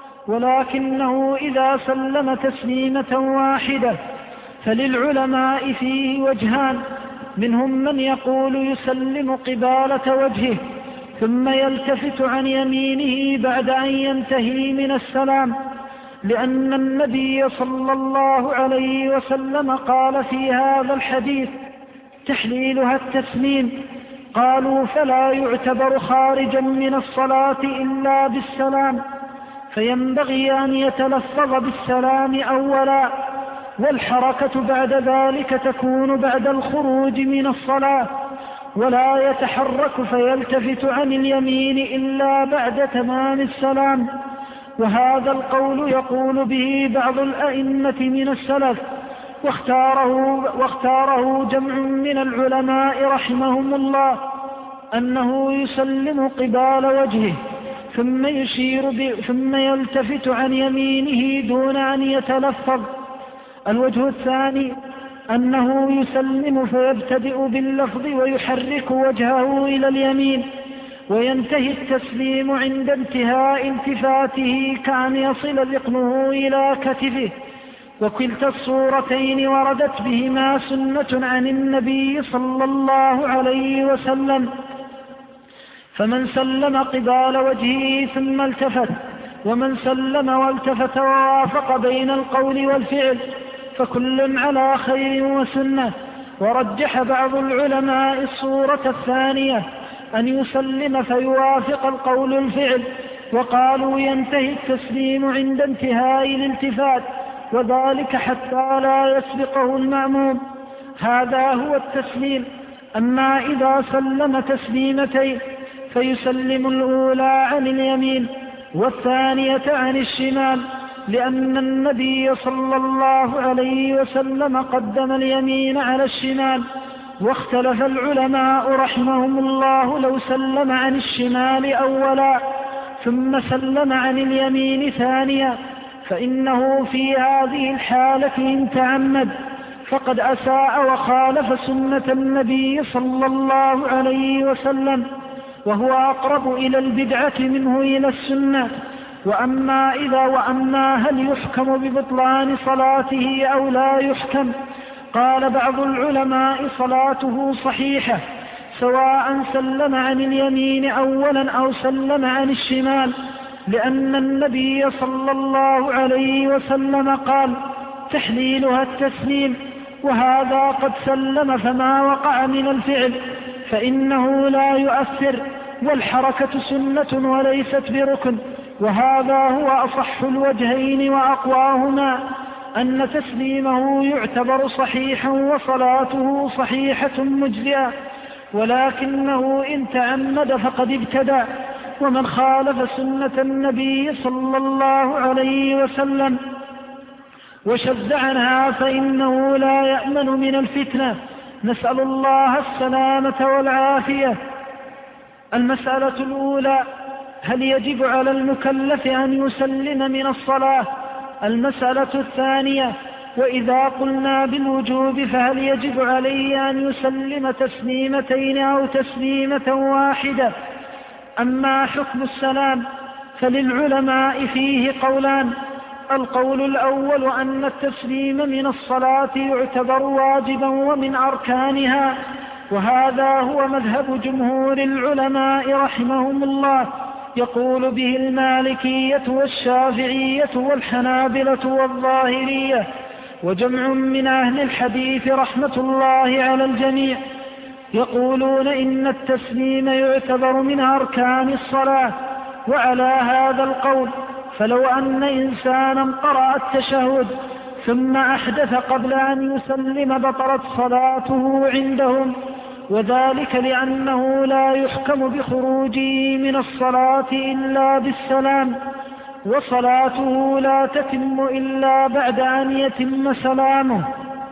ولكنه إذا سلم تسليمة واحدة فللعلماء فيه وجهان، منهم من يقول يسلم قبالة وجهه ثم يلتفت عن يمينه بعد أن ينتهي من السلام، لأن النبي صلى الله عليه وسلم قال في هذا الحديث تحليلها التسليم. قالوا فلا يعتبر خارجا من الصلاة إلا بالسلام، فينبغي أن يتلفظ بالسلام أولا، والحركة بعد ذلك تكون بعد الخروج من الصلاة، ولا يتحرك فيلتفت عن اليمين إلا بعد تمام السلام. وهذا القول يقول به بعض الأئمة من السلف، واختاره جمع من العلماء رحمهم الله، أنه يسلم قبال وجهه ثم يلتفت عن يمينه دون أن يتلفظ. الوجه الثاني أنه يسلم فيبتدئ باللفظ ويحرك وجهه إلى اليمين، وينتهي التسليم عند انتهاء التفاته كأن يصل ذقنه إلى كتفه. وكلتا الصورتين وردت بهما سنة عن النبي صلى الله عليه وسلم. فمن سلم قبال وجهه ثم التفت، ومن سلم والتفت ووافق بين القول والفعل، فكل على خير وسنة. ورجح بعض العلماء الصورة الثانية أن يسلم فيوافق القول الفعل، وقالوا ينتهي التسليم عند انتهاء الالتفات، وذلك حتى لا يسبقه المأموم. هذا هو التسليم أما إذا سلم تسليمتين فيسلم الأولى عن اليمين والثانية عن الشمال، لأن النبي صلى الله عليه وسلم قدم اليمين على الشمال. واختلف العلماء رحمهم الله لو سلم عن الشمال أولا ثم سلم عن اليمين ثانيا، فإنه في هذه الحالة إن تعمد فقد أساء وخالف سنة النبي صلى الله عليه وسلم، وهو أقرب إلى البدعة منه إلى السنة. وأما هل يحكم ببطلان صلاته أو لا يحكم؟ قال بعض العلماء صلاته صحيحة سواء سلم عن اليمين أولا أو سلم عن الشمال، لأن النبي صلى الله عليه وسلم قال تحليلها التسليم، وهذا قد سلم فما وقع من الفعل فإنه لا يؤثر، والحركة سنة وليست بركن. وهذا هو أصح الوجهين وأقواهما، أن تسليمه يعتبر صحيحا وصلاته صحيحة مجزئة، ولكنه إن تعمد فقد ابتدع. ومن خالف سنة النبي صلى الله عليه وسلم وشذ عنها فإنه لا يأمن من الفتنة. نسأل الله السلامة والعافية. المسألة الأولى: هل يجب على المكلف أن يسلم من الصلاة؟ المسألة الثانية: وإذا قلنا بالوجوب فهل يجب عليه أن يسلم تسليمتين أو تسليمة واحدة؟ أما حكم السلام فللعلماء فيه قولان: القول الأول أن التسليم من الصلاة يعتبر واجبا ومن أركانها، وهذا هو مذهب جمهور العلماء رحمهم الله، يقول به المالكية والشافعية والحنابلة والظاهرية وجمع من أهل الحديث رحمة الله على الجميع، يقولون إن التسليم يعتبر من أركان الصلاة. وعلى هذا القول فلو أن إنسانا قرأ التشهد ثم أحدث قبل أن يسلم بطلت صلاته عندهم، وذلك لأنه لا يحكم بخروجه من الصلاة إلا بالسلام، وصلاته لا تتم إلا بعد أن يتم سلامه.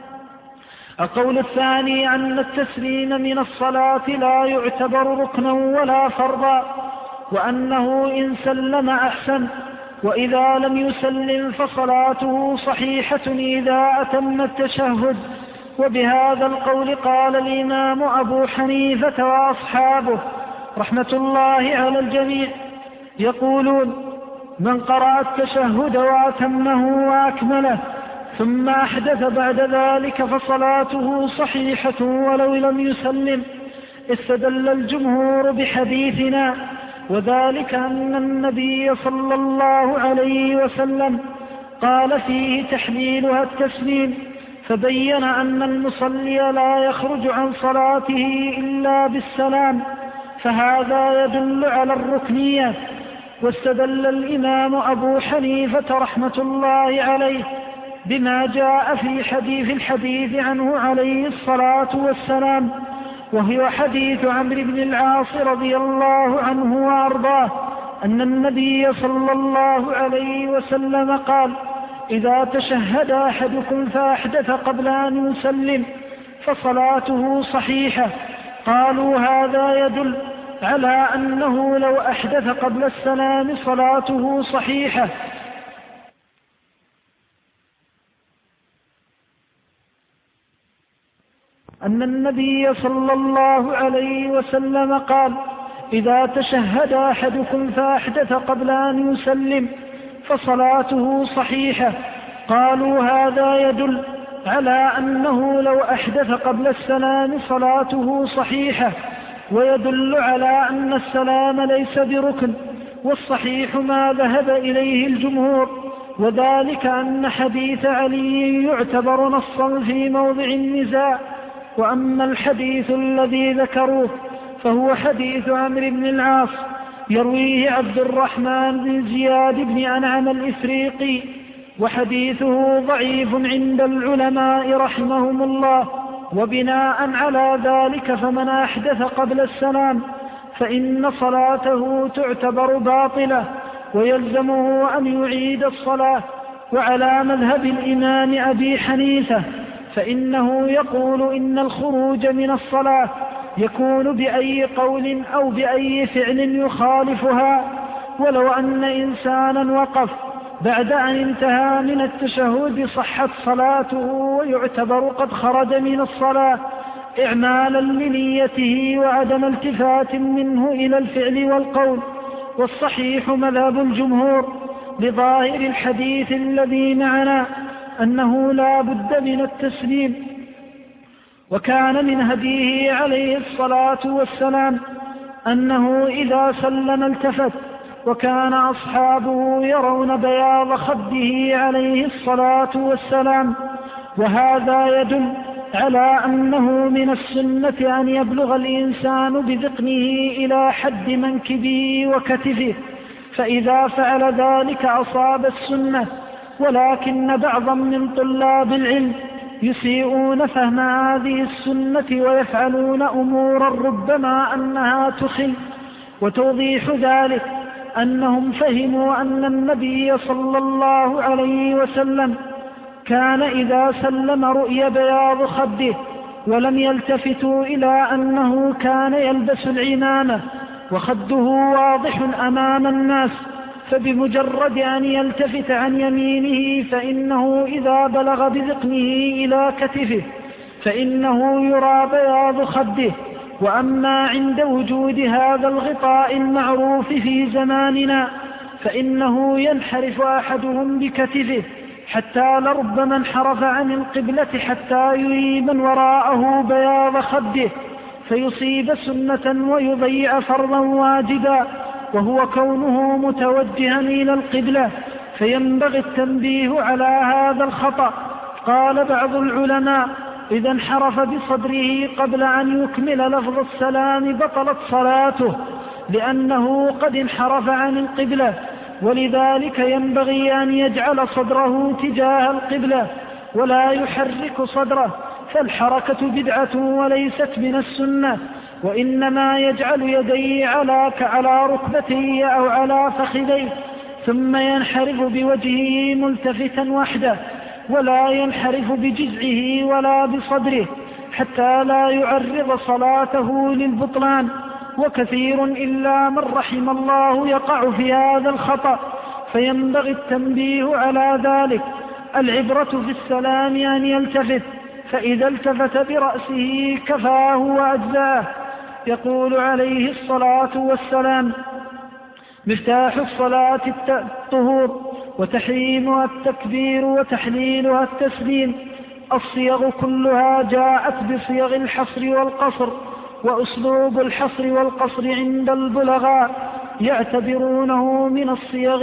القول الثاني أن التسليم من الصلاة لا يعتبر ركنا ولا فرضا، وأنه إن سلم أحسن، وإذا لم يسلم فصلاته صحيحة إذا أتم التشهد. وبهذا القول قال الإمام أبو حنيفة وأصحابه رحمة الله على الجميع، يقولون: من قرأ التشهد وأتمه وأكمله ثم أحدث بعد ذلك فصلاته صحيحة ولو لم يسلم. استدل الجمهور بحديثنا، وذلك أن النبي صلى الله عليه وسلم قال فيه تحليلها التسليم، فبين أن المصلي لا يخرج عن صلاته إلا بالسلام، فهذا يدل على الركنية. واستدل الإمام أبو حنيفة رحمة الله عليه بما جاء في الحديث عنه عليه الصلاة والسلام، وهو حديث عمرو بن العاص رضي الله عنه وأرضاه أن النبي صلى الله عليه وسلم قال: إذا تشهد أحدكم فأحدث قبل أن يسلم فصلاته صحيحة. قالوا: هذا يدل على أنه لو أحدث قبل السلام صلاته صحيحة. أن النبي صلى الله عليه وسلم قال: إذا تشهد أحدكم فأحدث قبل أن يسلم فصلاته صحيحة. قالوا: هذا يدل على أنه لو أحدث قبل السلام صلاته صحيحة، ويدل على أن السلام ليس بركن، والصحيح ما ذهب إليه الجمهور، وذلك أن حديث علي يعتبر نصا في موضع النزاع. وأما الحديث الذي ذكروه فهو حديث عمرو بن العاص يرويه عبد الرحمن بن زياد بن أنعم الإفريقي، وحديثه ضعيف عند العلماء رحمهم الله، وبناء على ذلك فمن أحدث قبل السلام فإن صلاته تعتبر باطلة ويلزمه أن يعيد الصلاة. وعلى مذهب الإمام أبي حنيفة فإنه يقول إن الخروج من الصلاة يكون بأي قول أو بأي فعل يخالفها، ولو أن إنسانا وقف بعد أن انتهى من التشهد صحت صلاته ويعتبر قد خرج من الصلاة إعمالا لنيته وعدم التفات منه إلى الفعل والقول. والصحيح مذهب الجمهور لظاهر الحديث الذي معنا أنه لا بد من التسليم. وكان من هديه عليه الصلاة والسلام أنه إذا سلم التفت، وكان أصحابه يرون بياض خده عليه الصلاة والسلام. وهذا يدل على أنه من السنة أن يبلغ الإنسان بذقنه إلى حد منكبه وكتفه، فإذا فعل ذلك أصاب السنة. ولكن بعضا من طلاب العلم يسيئون فهم هذه السنة ويفعلون أمورا ربما أنها تخل. وتوضيح ذلك أنهم فهموا أن النبي صلى الله عليه وسلم كان إذا سلم رؤي بياض خده، ولم يلتفتوا إلى أنه كان يلبس العمامة وخده واضح أمام الناس، فبمجرد أن يلتفت عن يمينه فإنه إذا بلغ بذقنه إلى كتفه فإنه يرى بياض خده. وأما عند وجود هذا الغطاء المعروف في زماننا فإنه ينحرف أحدهم بكتفه حتى لربما انحرف عن القبلة حتى يري من وراءه بياض خده فيصيب سنة ويضيع فرضا واجبا، وهو كونه متوجها إلى القبلة، فينبغي التنبيه على هذا الخطأ. قال بعض العلماء إذا انحرف بصدره قبل أن يكمل لفظ السلام بطلت صلاته، لأنه قد انحرف عن القبلة، ولذلك ينبغي أن يجعل صدره تجاه القبلة ولا يحرك صدره، فالحركة بدعة وليست من السنة، وإنما يجعل يديه على ركبتيه أو على فخذيه ثم ينحرف بوجهه ملتفتا وحده، ولا ينحرف بجزعه ولا بصدره حتى لا يعرض صلاته للبطلان. وكثير إلا من رحم الله يقع في هذا الخطأ، فينبغي التنبيه على ذلك. العبرة في السلام أن يلتفت، فإذا التفت برأسه كفاه وأجزاه. يقول عليه الصلاة والسلام مفتاح الصلاة الطهور، وتحريمها التكبير، وتحليلها التسليم. الصيغ كلها جاءت بصيغ الحصر والقصر، وأسلوب الحصر والقصر عند البلغاء يعتبرونه من الصيغ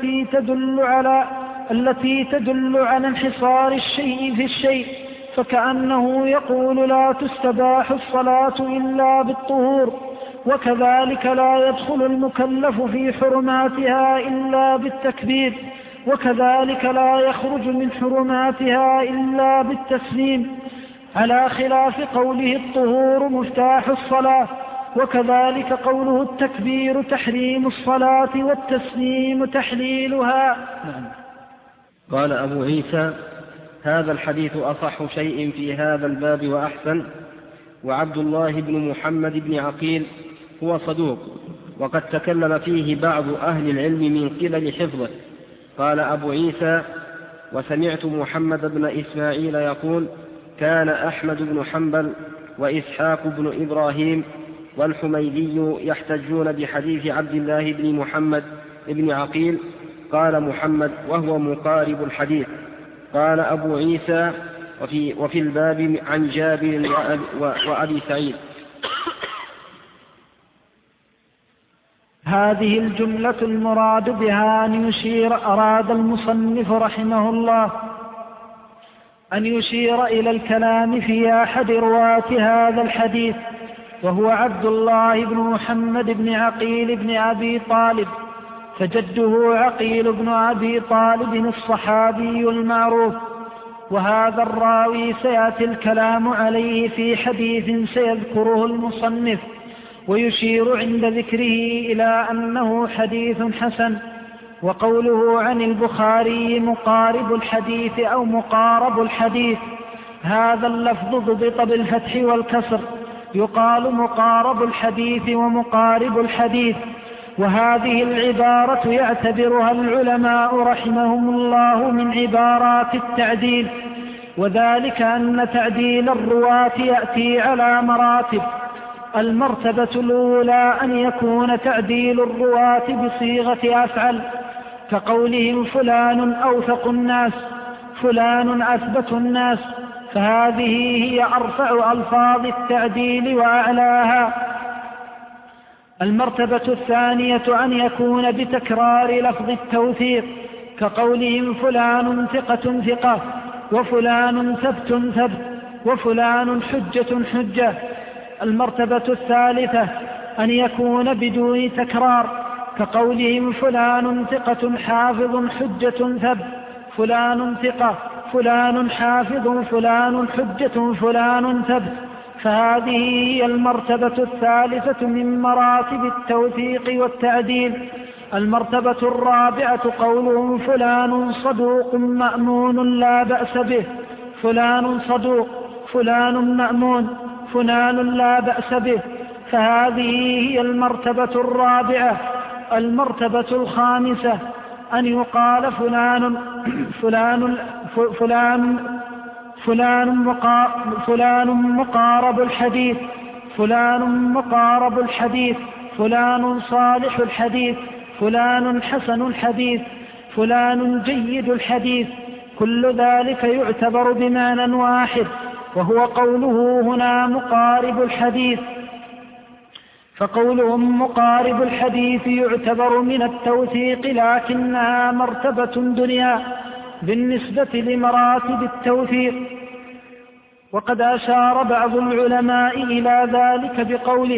التي تدل على انحصار الشيء في الشيء، فكأنه يقول لا تستباح الصلاة إلا بالطهور. وكذلك لا يدخل المكلف في حرماتها إلا بالتكبير، وكذلك لا يخرج من حرماتها إلا بالتسليم، على خلاف قوله الطهور مفتاح الصلاة، وكذلك قوله التكبير تحريم الصلاة والتسليم تحليلها. قال أبو عيسى: هذا الحديث أصح شيء في هذا الباب وأحسن. وعبد الله بن محمد بن عقيل هو صدوق، وقد تكلم فيه بعض أهل العلم من قبل حفظه. قال أبو عيسى: وسمعت محمد بن إسماعيل يقول: كان أحمد بن حنبل وإسحاق بن إبراهيم والحميدي يحتجون بحديث عبد الله بن محمد بن عقيل. قال محمد وهو مقارب الحديث. قال أبو عيسى: وفي الباب عن جابر وأبي سعيد. هذه الجملة المراد بها أن يشير، أراد المصنف رحمه الله أن يشير إلى الكلام في أحد رواة هذا الحديث، وهو عبد الله بن محمد بن عقيل بن أبي طالب، فجده عقيل بن أبي طالب الصحابي المعروف. وهذا الراوي سيأتي الكلام عليه في حديث سيذكره المصنف، ويشير عند ذكره إلى أنه حديث حسن. وقوله عن البخاري مقارب الحديث أو مقارب الحديث، هذا اللفظ ضبط بالفتح والكسر، يقال مقارب الحديث ومقارب الحديث. وهذه العبارة يعتبرها العلماء رحمهم الله من عبارات التعديل، وذلك أن تعديل الرواة يأتي على مراتب. المرتبة الأولى أن يكون تعديل الرواة بصيغة أفعل، كقولهم فلان أوثق الناس، فلان أثبت الناس، فهذه هي أرفع ألفاظ التعديل وأعلاها. المرتبة الثانية أن يكون بتكرار لفظ التوثيق، كقولهم فلان ثقة ثقة، وفلان ثبت ثبت، وفلان حجة حجة. المرتبة الثالثة أن يكون بدون تكرار، كقولهم فلان ثقة حافظ حجة ثبت، فلان ثقة، فلان حافظ، فلان حجة، فلان ثبت، فهذه هي المرتبة الثالثة من مراتب التوثيق والتعديل. المرتبة الرابعة قولهم فلان صدوق مأمون لا بأس به، فلان صدوق، فلان مأمون، فلان لا بأس به، فهذه هي المرتبة الرابعة. المرتبة الخامسة أن يقال فلان مقارب الحديث، فلان مقارب الحديث، فلان صالح الحديث، فلان حسن الحديث، فلان جيد الحديث. كل ذلك يعتبر بمعنى واحد، وهو قوله هنا مقارب الحديث. فقولهم مقارب الحديث يعتبر من التوثيق، لكنها مرتبة دنيا بالنسبة لمراتب التوثيق. وقد أشار بعض العلماء إلى ذلك بقوله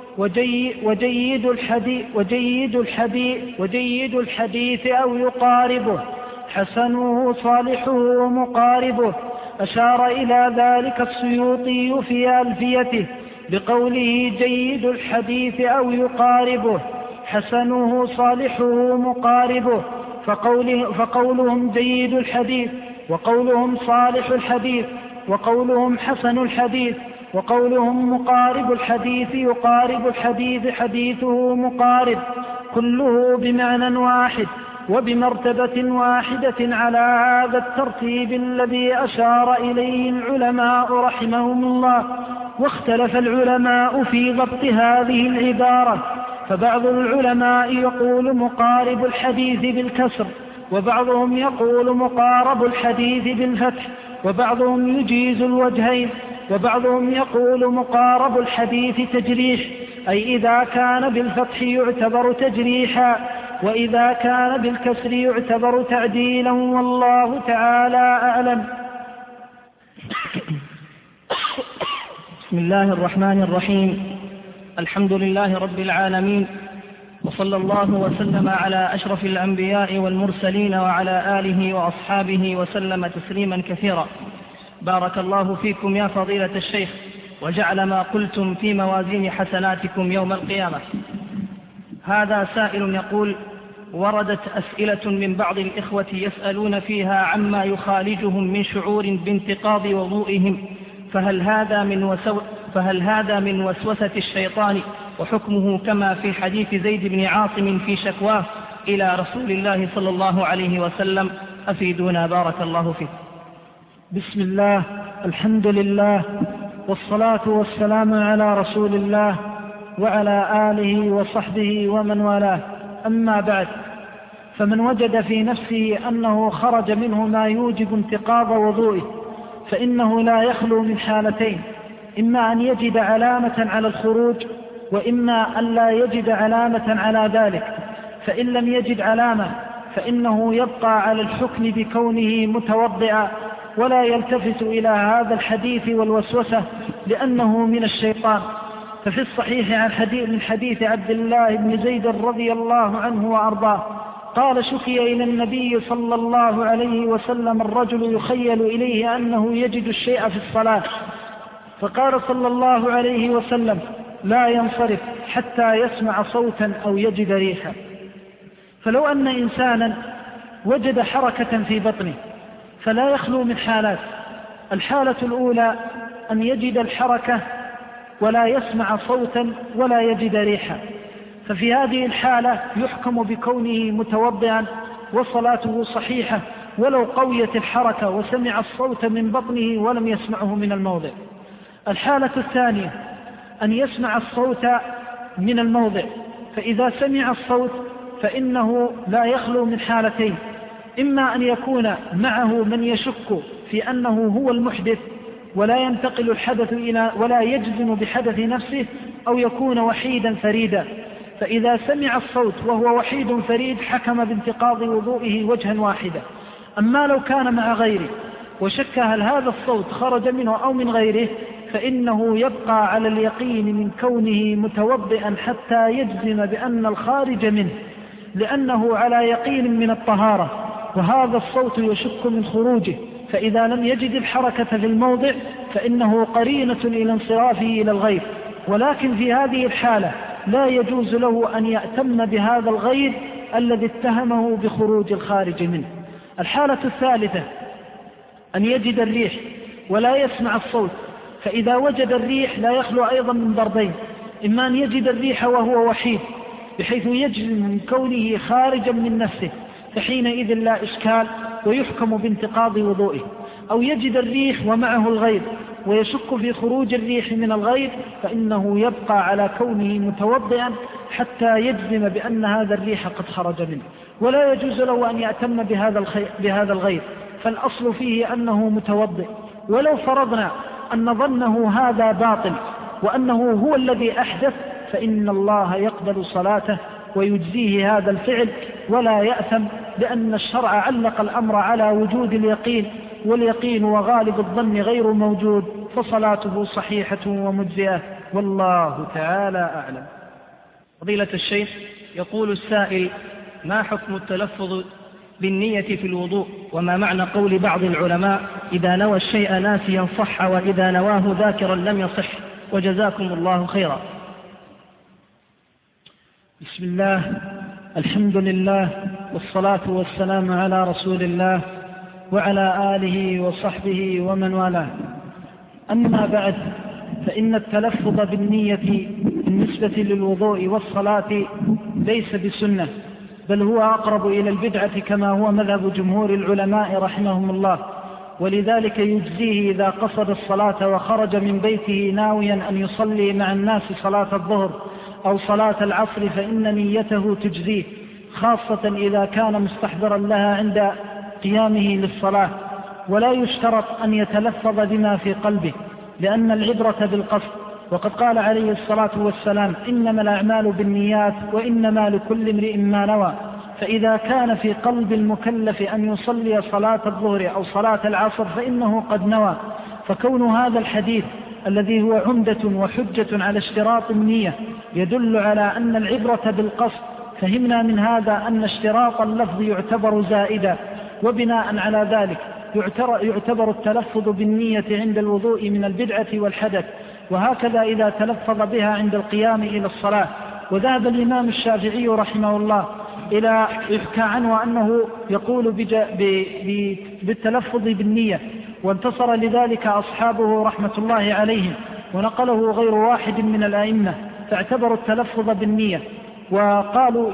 وجيد الحديث أو يقاربه، حسنه صالحه مقاربه. أشار إلى ذلك السيوطي في ألفيته بقوله جيد الحديث أو يقاربه، حسنه صالحه مقاربه. فقولهم جيد الحديث، وقولهم صالح الحديث، وقولهم حسن الحديث، وقولهم مقارب الحديث يقارب الحديث حديثه مقارب، كله بمعنى واحد وبمرتبة واحدة على هذا الترتيب الذي أشار إليه العلماء رحمهم الله. واختلف العلماء في ضبط هذه العبارة، فبعض العلماء يقول مقارب الحديث بالكسر، وبعضهم يقول مقارب الحديث بالفتح، وبعضهم يجيز الوجهين، وبعضهم يقول مقارب الحديث تجريح، أي إذا كان بالفتح يعتبر تجريحا، وإذا كان بالكسر يعتبر تعديلا، والله تعالى أعلم. بسم الله الرحمن الرحيم. الحمد لله رب العالمين، وصلى الله وسلم على أشرف الأنبياء والمرسلين وعلى آله وأصحابه وسلم تسليما كثيرا. بارك الله فيكم يا فضيلة الشيخ، وجعل ما قلتم في موازين حسناتكم يوم القيامة. هذا سائل يقول: وردت أسئلة من بعض الإخوة يسألون فيها عما يخالجهم من شعور بانتقاض وضوئهم، فهل هذا من وسوسة الشيطان، وحكمه كما في حديث زيد بن عاصم في شكواه إلى رسول الله صلى الله عليه وسلم؟ أفيدونا بارك الله فيك. بسم الله، الحمد لله، والصلاة والسلام على رسول الله وعلى آله وصحبه ومن والاه. أما بعد، فمن وجد في نفسه أنه خرج منه ما يوجب انتقاض وضوئه فإنه لا يخلو من حالتين: إما أن يجد علامة على الخروج، وإما أن لا يجد علامة على ذلك. فإن لم يجد علامة فإنه يبقى على الحكم بكونه متوضئا، ولا يلتفت إلى هذا الحديث والوسوسة لأنه من الشيطان. ففي الصحيح من حديث عبد الله بن زيد رضي الله عنه وأرضاه قال شكي إلى النبي صلى الله عليه وسلم الرجل يخيل إليه أنه يجد الشيء في الصلاة، فقال صلى الله عليه وسلم لا ينصرف حتى يسمع صوتا أو يجد ريحا. فلو أن إنسانا وجد حركة في بطنه فلا يخلو من حالات. الحالة الأولى أن يجد الحركة ولا يسمع صوتا ولا يجد ريحا، ففي هذه الحالة يحكم بكونه متوضئا وصلاته صحيحة ولو قويت الحركة وسمع الصوت من بطنه ولم يسمعه من الموضع. الحالة الثانية أن يسمع الصوت من الموضع، فإذا سمع الصوت فإنه لا يخلو من حالتين: إما أن يكون معه من يشك في أنه هو المحدث ولا ينتقل الحدث ولا يجزم بحدث نفسه، أو يكون وحيدا فريدا. فإذا سمع الصوت وهو وحيد فريد حكم بانتقاض وضوئه وجها واحدا. أما لو كان مع غيره وشك هل هذا الصوت خرج منه أو من غيره فإنه يبقى على اليقين من كونه متوضئا حتى يجزم بأن الخارج منه، لأنه على يقين من الطهارة، وهذا الصوت يشك من خروجه. فإذا لم يجد الحركة في الموضع فإنه قرينة إلى انصرافه إلى الغير، ولكن في هذه الحالة لا يجوز له أن يأتم بهذا الغير الذي اتهمه بخروج الخارج منه. الحالة الثالثة أن يجد الريح ولا يسمع الصوت، فإذا وجد الريح لا يخلو أيضا من ضربين: إما أن يجد الريح وهو وحيد بحيث يجزم من كونه خارجا من نفسه، فحينئذ لا إشكال ويحكم بانتقاض وضوئه، أو يجد الريح ومعه الغير ويشك في خروج الريح من الغير، فإنه يبقى على كونه متوضئا حتى يجزم بأن هذا الريح قد خرج منه، ولا يجوز له أن يأتم بهذا الغير، فالأصل فيه أنه متوضئ. ولو فرضنا أن ظنه هذا باطل وأنه هو الذي أحدث فإن الله يقبل صلاته ويجزيه هذا الفعل ولا يأثم، لأن الشرع علق الأمر على وجود اليقين، واليقين وغالب الظن غير موجود، فصلاته صحيحة ومجزئة، والله تعالى أعلم. فضيلة الشيخ، يقول السائل: ما حكم التلفظ بالنية في الوضوء؟ وما معنى قول بعض العلماء إذا نوى الشيء ناسيا صح وإذا نواه ذاكرا لم يصح؟ وجزاكم الله خيرا. بسم الله، الحمد لله، والصلاة والسلام على رسول الله وعلى آله وصحبه ومن والاه. أما بعد، فإن التلفظ بالنية بالنسبة للوضوء والصلاة ليس بسنة، بل هو أقرب إلى البدعة كما هو مذهب جمهور العلماء رحمهم الله، ولذلك يجزيه إذا قصد الصلاة وخرج من بيته ناويا أن يصلي مع الناس صلاة الظهر أو صلاة العصر فإن نيته تجزيه، خاصة إذا كان مستحضرا لها عند قيامه للصلاة. ولا يشترط أن يتلفظ بما في قلبه، لأن العبرة بالقصد، وقد قال عليه الصلاة والسلام: إنما الأعمال بالنيات وإنما لكل امرئ ما نوى. فإذا كان في قلب المكلف أن يصلي صلاة الظهر أو صلاة العصر فإنه قد نوى. فكون هذا الحديث الذي هو عمدة وحجة على اشتراط النية يدل على أن العبرة بالقصد، فهمنا من هذا أن اشتراط اللفظ يعتبر زائدا، وبناء على ذلك يعتبر التلفظ بالنية عند الوضوء من البدعة والحدث، وهكذا إذا تلفظ بها عند القيام إلى الصلاة. وذهب الإمام الشافعي رحمه الله إلى يحكى عنه أنه يقول بالتلفظ بالنية، وانتصر لذلك أصحابه رحمة الله عليهم، ونقله غير واحد من الأئمة، فاعتبروا التلفظ بالنية، وقالوا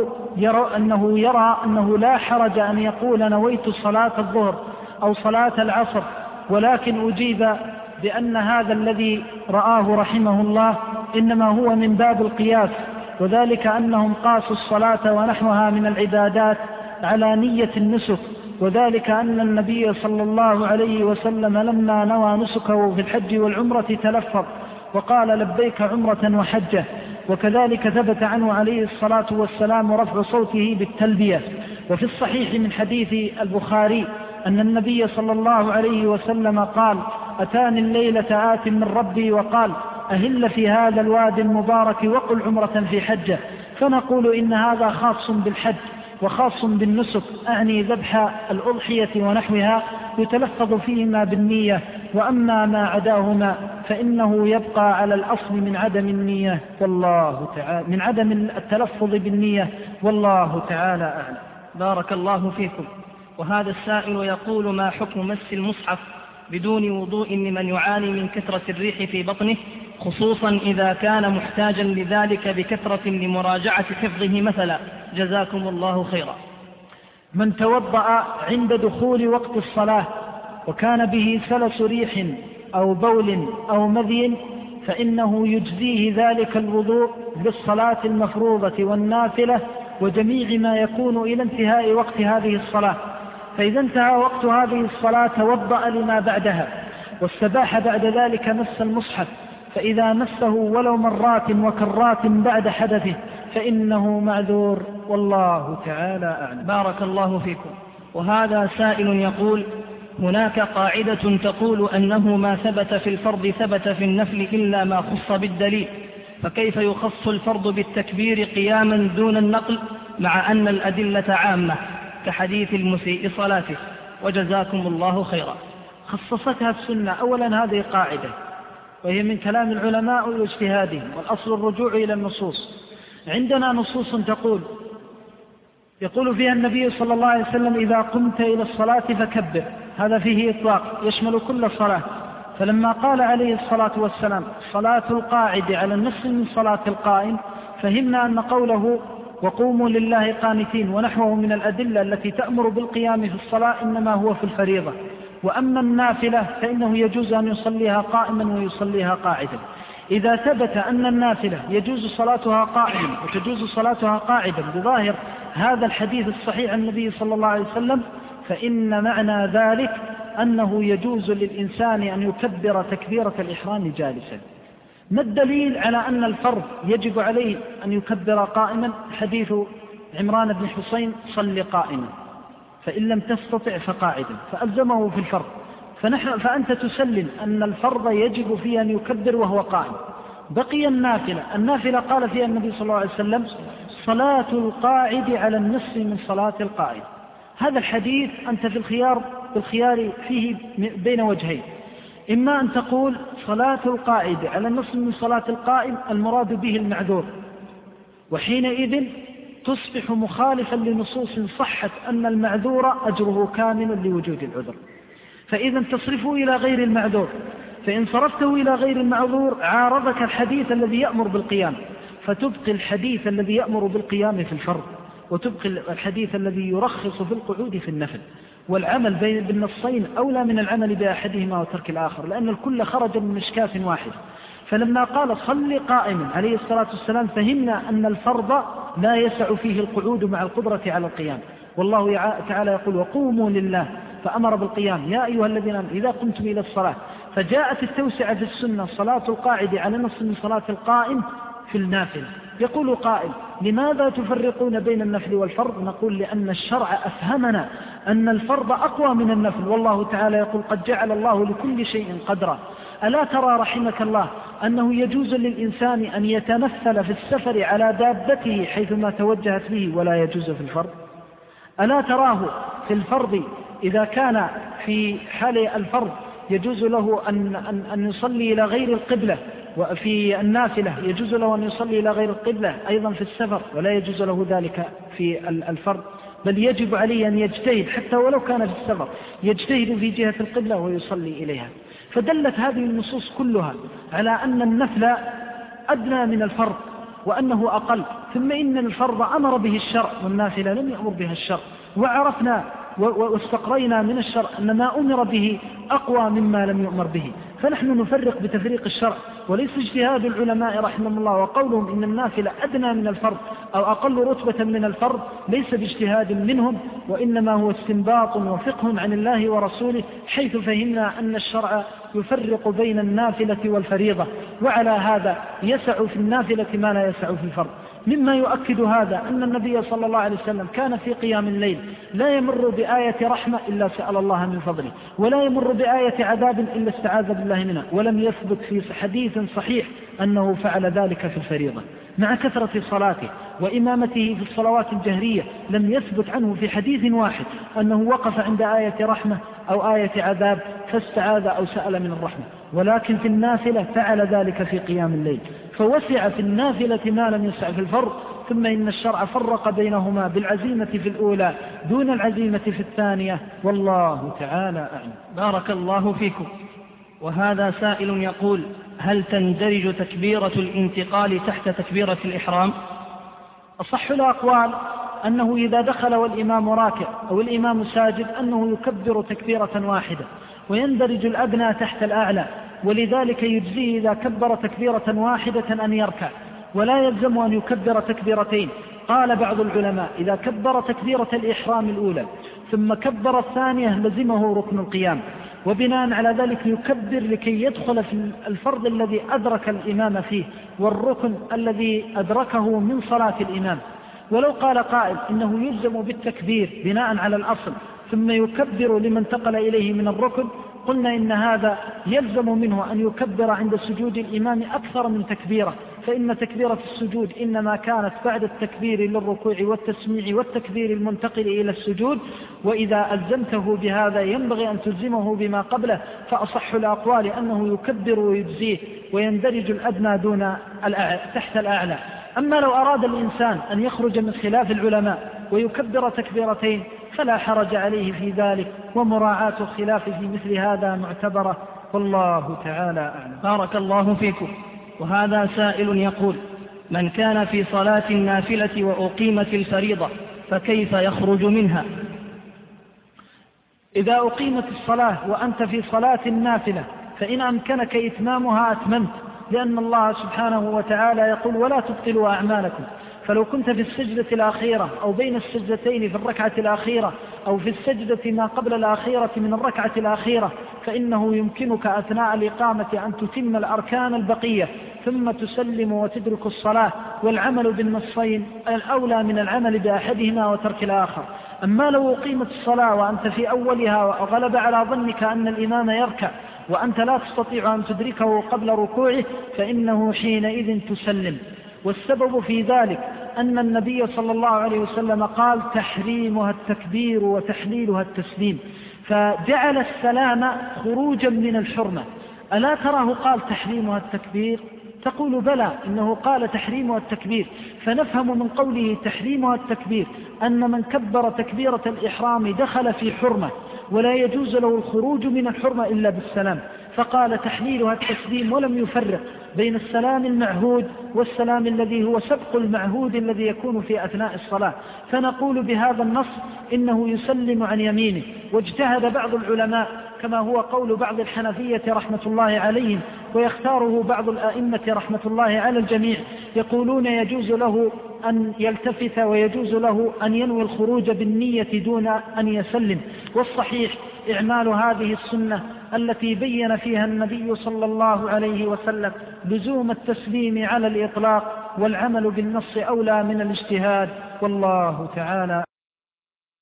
أنه يرى أنه لا حرج أن يقول نويت صلاة الظهر أو صلاة العصر، ولكن أجيب بأن هذا الذي رآه رحمه الله إنما هو من باب القياس، وذلك أنهم قاسوا الصلاة ونحوها من العبادات على نية النسك، وذلك أن النبي صلى الله عليه وسلم لما نوى نسكه في الحج والعمرة تلفظ وقال لبيك عمرة وحجة. وكذلك ثبت عنه عليه الصلاة والسلام رفع صوته بالتلبية. وفي الصحيح من حديث البخاري أن النبي صلى الله عليه وسلم قال: أتاني الليلة آت من ربي وقال أهل في هذا الوادي المبارك وقل عمرة في حجة. فنقول إن هذا خاص بالحج، وخاص بالنسك أعني ذبح الأضحية ونحوها يتلفظ فيهما بالنية، وأما ما عداهما فإنه يبقى على الأصل من عدم النية والله تعالى، من عدم التلفظ بالنية والله تعالى أعلم. بارك الله فيكم. وهذا السائل يقول: ما حكم مس المصحف بدون وضوء لمن يعاني من كثرة الريح في بطنه، خصوصا إذا كان محتاجا لذلك بكثرة لمراجعة حفظه مثلا؟ جزاكم الله خيرا. من توضأ عند دخول وقت الصلاة وكان به سلس ريح أو بول أو مذي فإنه يجزيه ذلك الوضوء بالصلاة المفروضة والنافلة وجميع ما يكون إلى انتهاء وقت هذه الصلاة. فإذا انتهى وقت هذه الصلاة توضأ لما بعدها واستباح بعد ذلك مس المصحف، فإذا مسه ولو مرات وكرات بعد حدثه فإنه معذور والله تعالى أعلم. بارك الله فيكم. وهذا سائل يقول: هناك قاعدة تقول أنه ما ثبت في الفرض ثبت في النفل إلا ما خص بالدليل، فكيف يخص الفرض بالتكبير قياما دون النقل مع أن الأدلة عامة كحديث المسيء صلاته؟ وجزاكم الله خيرا. خصصتها السنة. أولا هذه قاعدة وهي من كلام العلماء واجتهادهم، والأصل الرجوع إلى النصوص. عندنا نصوص يقول فيها النبي صلى الله عليه وسلم: إذا قمت إلى الصلاة فكبر، هذا فيه إطلاق يشمل كل صلاة. فلما قال عليه الصلاة والسلام: صلاة القاعد على النصف من صلاة القائم، فهمنا أن قوله وقوموا لله قانتين ونحوه من الأدلة التي تأمر بالقيام في الصلاة إنما هو في الفريضة. وأما النافلة فإنه يجوز أن يصليها قائما ويصليها قاعدا. إذا ثبت أن النافلة يجوز صلاتها قائما وتجوز صلاتها قاعدا بظاهر هذا الحديث الصحيح عن النبي صلى الله عليه وسلم، فإن معنى ذلك أنه يجوز للإنسان أن يكبر تكبيرة الإحرام جالسا. ما الدليل على أن الفرض يجب عليه أن يكبر قائما؟ حديث عمران بن حسين: صل قائما فإن لم تستطع فقاعدا، فألزمه في الفرض. فأنت تسلم أن الفرض يجب فيه أن يكبر وهو قائم. بقي النافلة قال فيها النبي صلى الله عليه وسلم: صلاة القاعد على النصف من صلاة القائم. هذا الحديث أنت في الخيار فيه بين وجهين: إما أن تقول صلاة القاعد على النصف من صلاة القائم المراد به المعذور، وحينئذ تصبح مخالفا لنصوص صحت أن المعذور أجره كامل لوجود العذر، فإذا تصرفه إلى غير المعذور. فإن صرفته إلى غير المعذور عارضك الحديث الذي يأمر بالقيام، فتبقي الحديث الذي يأمر بالقيام في الفرض، وتبقي الحديث الذي يرخص في القعود في النفل. والعمل بالنصين أولى من العمل بأحدهما وترك الآخر، لأن الكل خرج من مشكاة واحد. فلما قال صل قائما عليه الصلاة والسلام فهمنا أن الفرض لا يسع فيه القعود مع القدرة على القيام، والله تعالى يقول: وقوموا لله، فأمر بالقيام. يا أيها الذين آمنوا إذا قمتم إلى الصلاة. فجاءت التوسعة في السنة: صلاة القاعد على نصف من صلاة القائم في النافل. يقول قائل: لماذا تفرقون بين النفل والفرض؟ نقول: لأن الشرع أفهمنا أن الفرض أقوى من النفل، والله تعالى يقول: قد جعل الله لكل شيء قدرا. ألا ترى رحمك الله أنه يجوز للإنسان أن يتنفل في السفر على دابته حيثما توجهت به ولا يجوز في الفرض؟ ألا تراه في الفرض إذا كان في حال الفرض يجوز له أن يصلي إلى غير القبلة، وفي النافلة يجوز له أن يصلي إلى غير القبلة أيضا في السفر، ولا يجوز له ذلك في الفرض، بل يجب عليه أن يجتهد حتى ولو كان في السفر، يجتهد في جهة القبلة ويصلي إليها. فدلت هذه النصوص كلها على أن النفل أدنى من الفرض وأنه أقل. ثم إن الفرض أمر به الشرع والنافلة لم يأمر بها الشرع، وعرفنا واستقرينا من الشرع أن ما أمر به أقوى مما لم يؤمر به. فنحن نفرق بتفريق الشرع، وليس اجتهاد العلماء رحمهم الله وقولهم إن النافلة أدنى من الفرض أو أقل رتبة من الفرض ليس باجتهاد منهم، وإنما هو استنباط وفقه عن الله ورسوله، حيث فهمنا أن الشرع يفرق بين النافلة والفريضة، وعلى هذا يسع في النافلة ما لا يسع في الفرض. مما يؤكد هذا أن النبي صلى الله عليه وسلم كان في قيام الليل لا يمر بآية رحمة إلا سأل الله من فضله، ولا يمر بآية عذاب إلا استعاذ بالله منها، ولم يثبت في حديث صحيح أنه فعل ذلك في الفريضة. مع كثرة صلاته وإمامته في الصلوات الجهرية لم يثبت عنه في حديث واحد أنه وقف عند آية رحمة أو آية عذاب فاستعاذ أو سأل من الرحمة، ولكن في النافلة فعل ذلك في قيام الليل، فوسع في النافلة ما لم يسع في الفرض. ثم إن الشرع فرق بينهما بالعزيمة في الأولى دون العزيمة في الثانية، والله تعالى أعلم. بارك الله فيكم. وهذا سائل يقول: هل تندرج تكبيرة الانتقال تحت تكبيرة الإحرام؟ أصح الأقوال أنه إذا دخل والإمام راكع أو الإمام ساجد أنه يكبر تكبيرة واحدة، ويندرج الأدنى تحت الأعلى، ولذلك يجزيه إذا كبر تكبيرة واحدة أن يركع، ولا يلزم أن يكبر تكبيرتين. قال بعض العلماء: إذا كبر تكبيرة الإحرام الأولى ثم كبر الثانية لزمه ركن القيام، وبناء على ذلك يكبر لكي يدخل في الفرض الذي أدرك الإمام فيه والركن الذي أدركه من صلاة الإمام. ولو قال قائل إنه يلزم بالتكبير بناء على الأصل ثم يكبر لمن انتقل إليه من الركن، قلنا إن هذا يلزم منه أن يكبر عند سجود الإمام أكثر من تكبيره، فإن تكبيرة السجود إنما كانت بعد التكبير للركوع والتسميع والتكبير المنتقل إلى السجود، وإذا ألزمته بهذا ينبغي أن تلزمه بما قبله. فأصح الأقوال أنه يكبر ويجزيه ويندرج الأدنى تحت الأعلى. أما لو أراد الإنسان أن يخرج من خلاف العلماء ويكبر تكبيرتين فلا حرج عليه في ذلك، ومراعاة الخلاف في مثل هذا معتبرة، والله تعالى أعلم. بارك الله فيكم. وهذا سائل يقول: من كان في صلاة النافلة وأقيمت الفريضة فكيف يخرج منها؟ إذا أقيمت الصلاة وأنت في صلاة النافلة فإن أمكنك إتمامها أتممت، لأن الله سبحانه وتعالى يقول: ولا تبطلوا أعمالكم. فلو كنت في السجدة الأخيرة أو بين السجدتين في الركعة الأخيرة أو في السجدة ما قبل الأخيرة من الركعة الأخيرة فإنه يمكنك أثناء الإقامة أن تتم الأركان البقية ثم تسلم وتدرك الصلاة، والعمل بالنصين الأولى من العمل بأحدهما وترك الآخر. أما لو أقيمت الصلاة وأنت في أولها وغلب على ظنك أن الإمام يركع وأنت لا تستطيع أن تدركه قبل ركوعه فإنه حينئذ تسلم. والسبب في ذلك أن النبي صلى الله عليه وسلم قال: تحريمها التكبير وتحليلها التسليم، فجعل السلام خروجا من الحرمة. ألا تراه قال تحريمها التكبير؟ تقول بلى، إنه قال تحريمها التكبير، فنفهم من قوله تحريمها التكبير أن من كبر تكبيرة الإحرام دخل في حرمة ولا يجوز له الخروج من الحرمة إلا بالسلام، فقال تحليلها التسليم، ولم يفرق بين السلام المعهود والسلام الذي هو سبق المعهود الذي يكون في أثناء الصلاة. فنقول بهذا النص إنه يسلم عن يمينه. واجتهد بعض العلماء كما هو قول بعض الحنفية رحمة الله عليهم ويختاره بعض الآئمة رحمة الله على الجميع، يقولون يجوز له أن يلتفت ويجوز له أن ينوي الخروج بالنية دون أن يسلم. والصحيح إعمال هذه السنة التي بين فيها النبي صلى الله عليه وسلم لزوم التسليم على الإطلاق، والعمل بالنص أولى من الاجتهاد، والله تعالى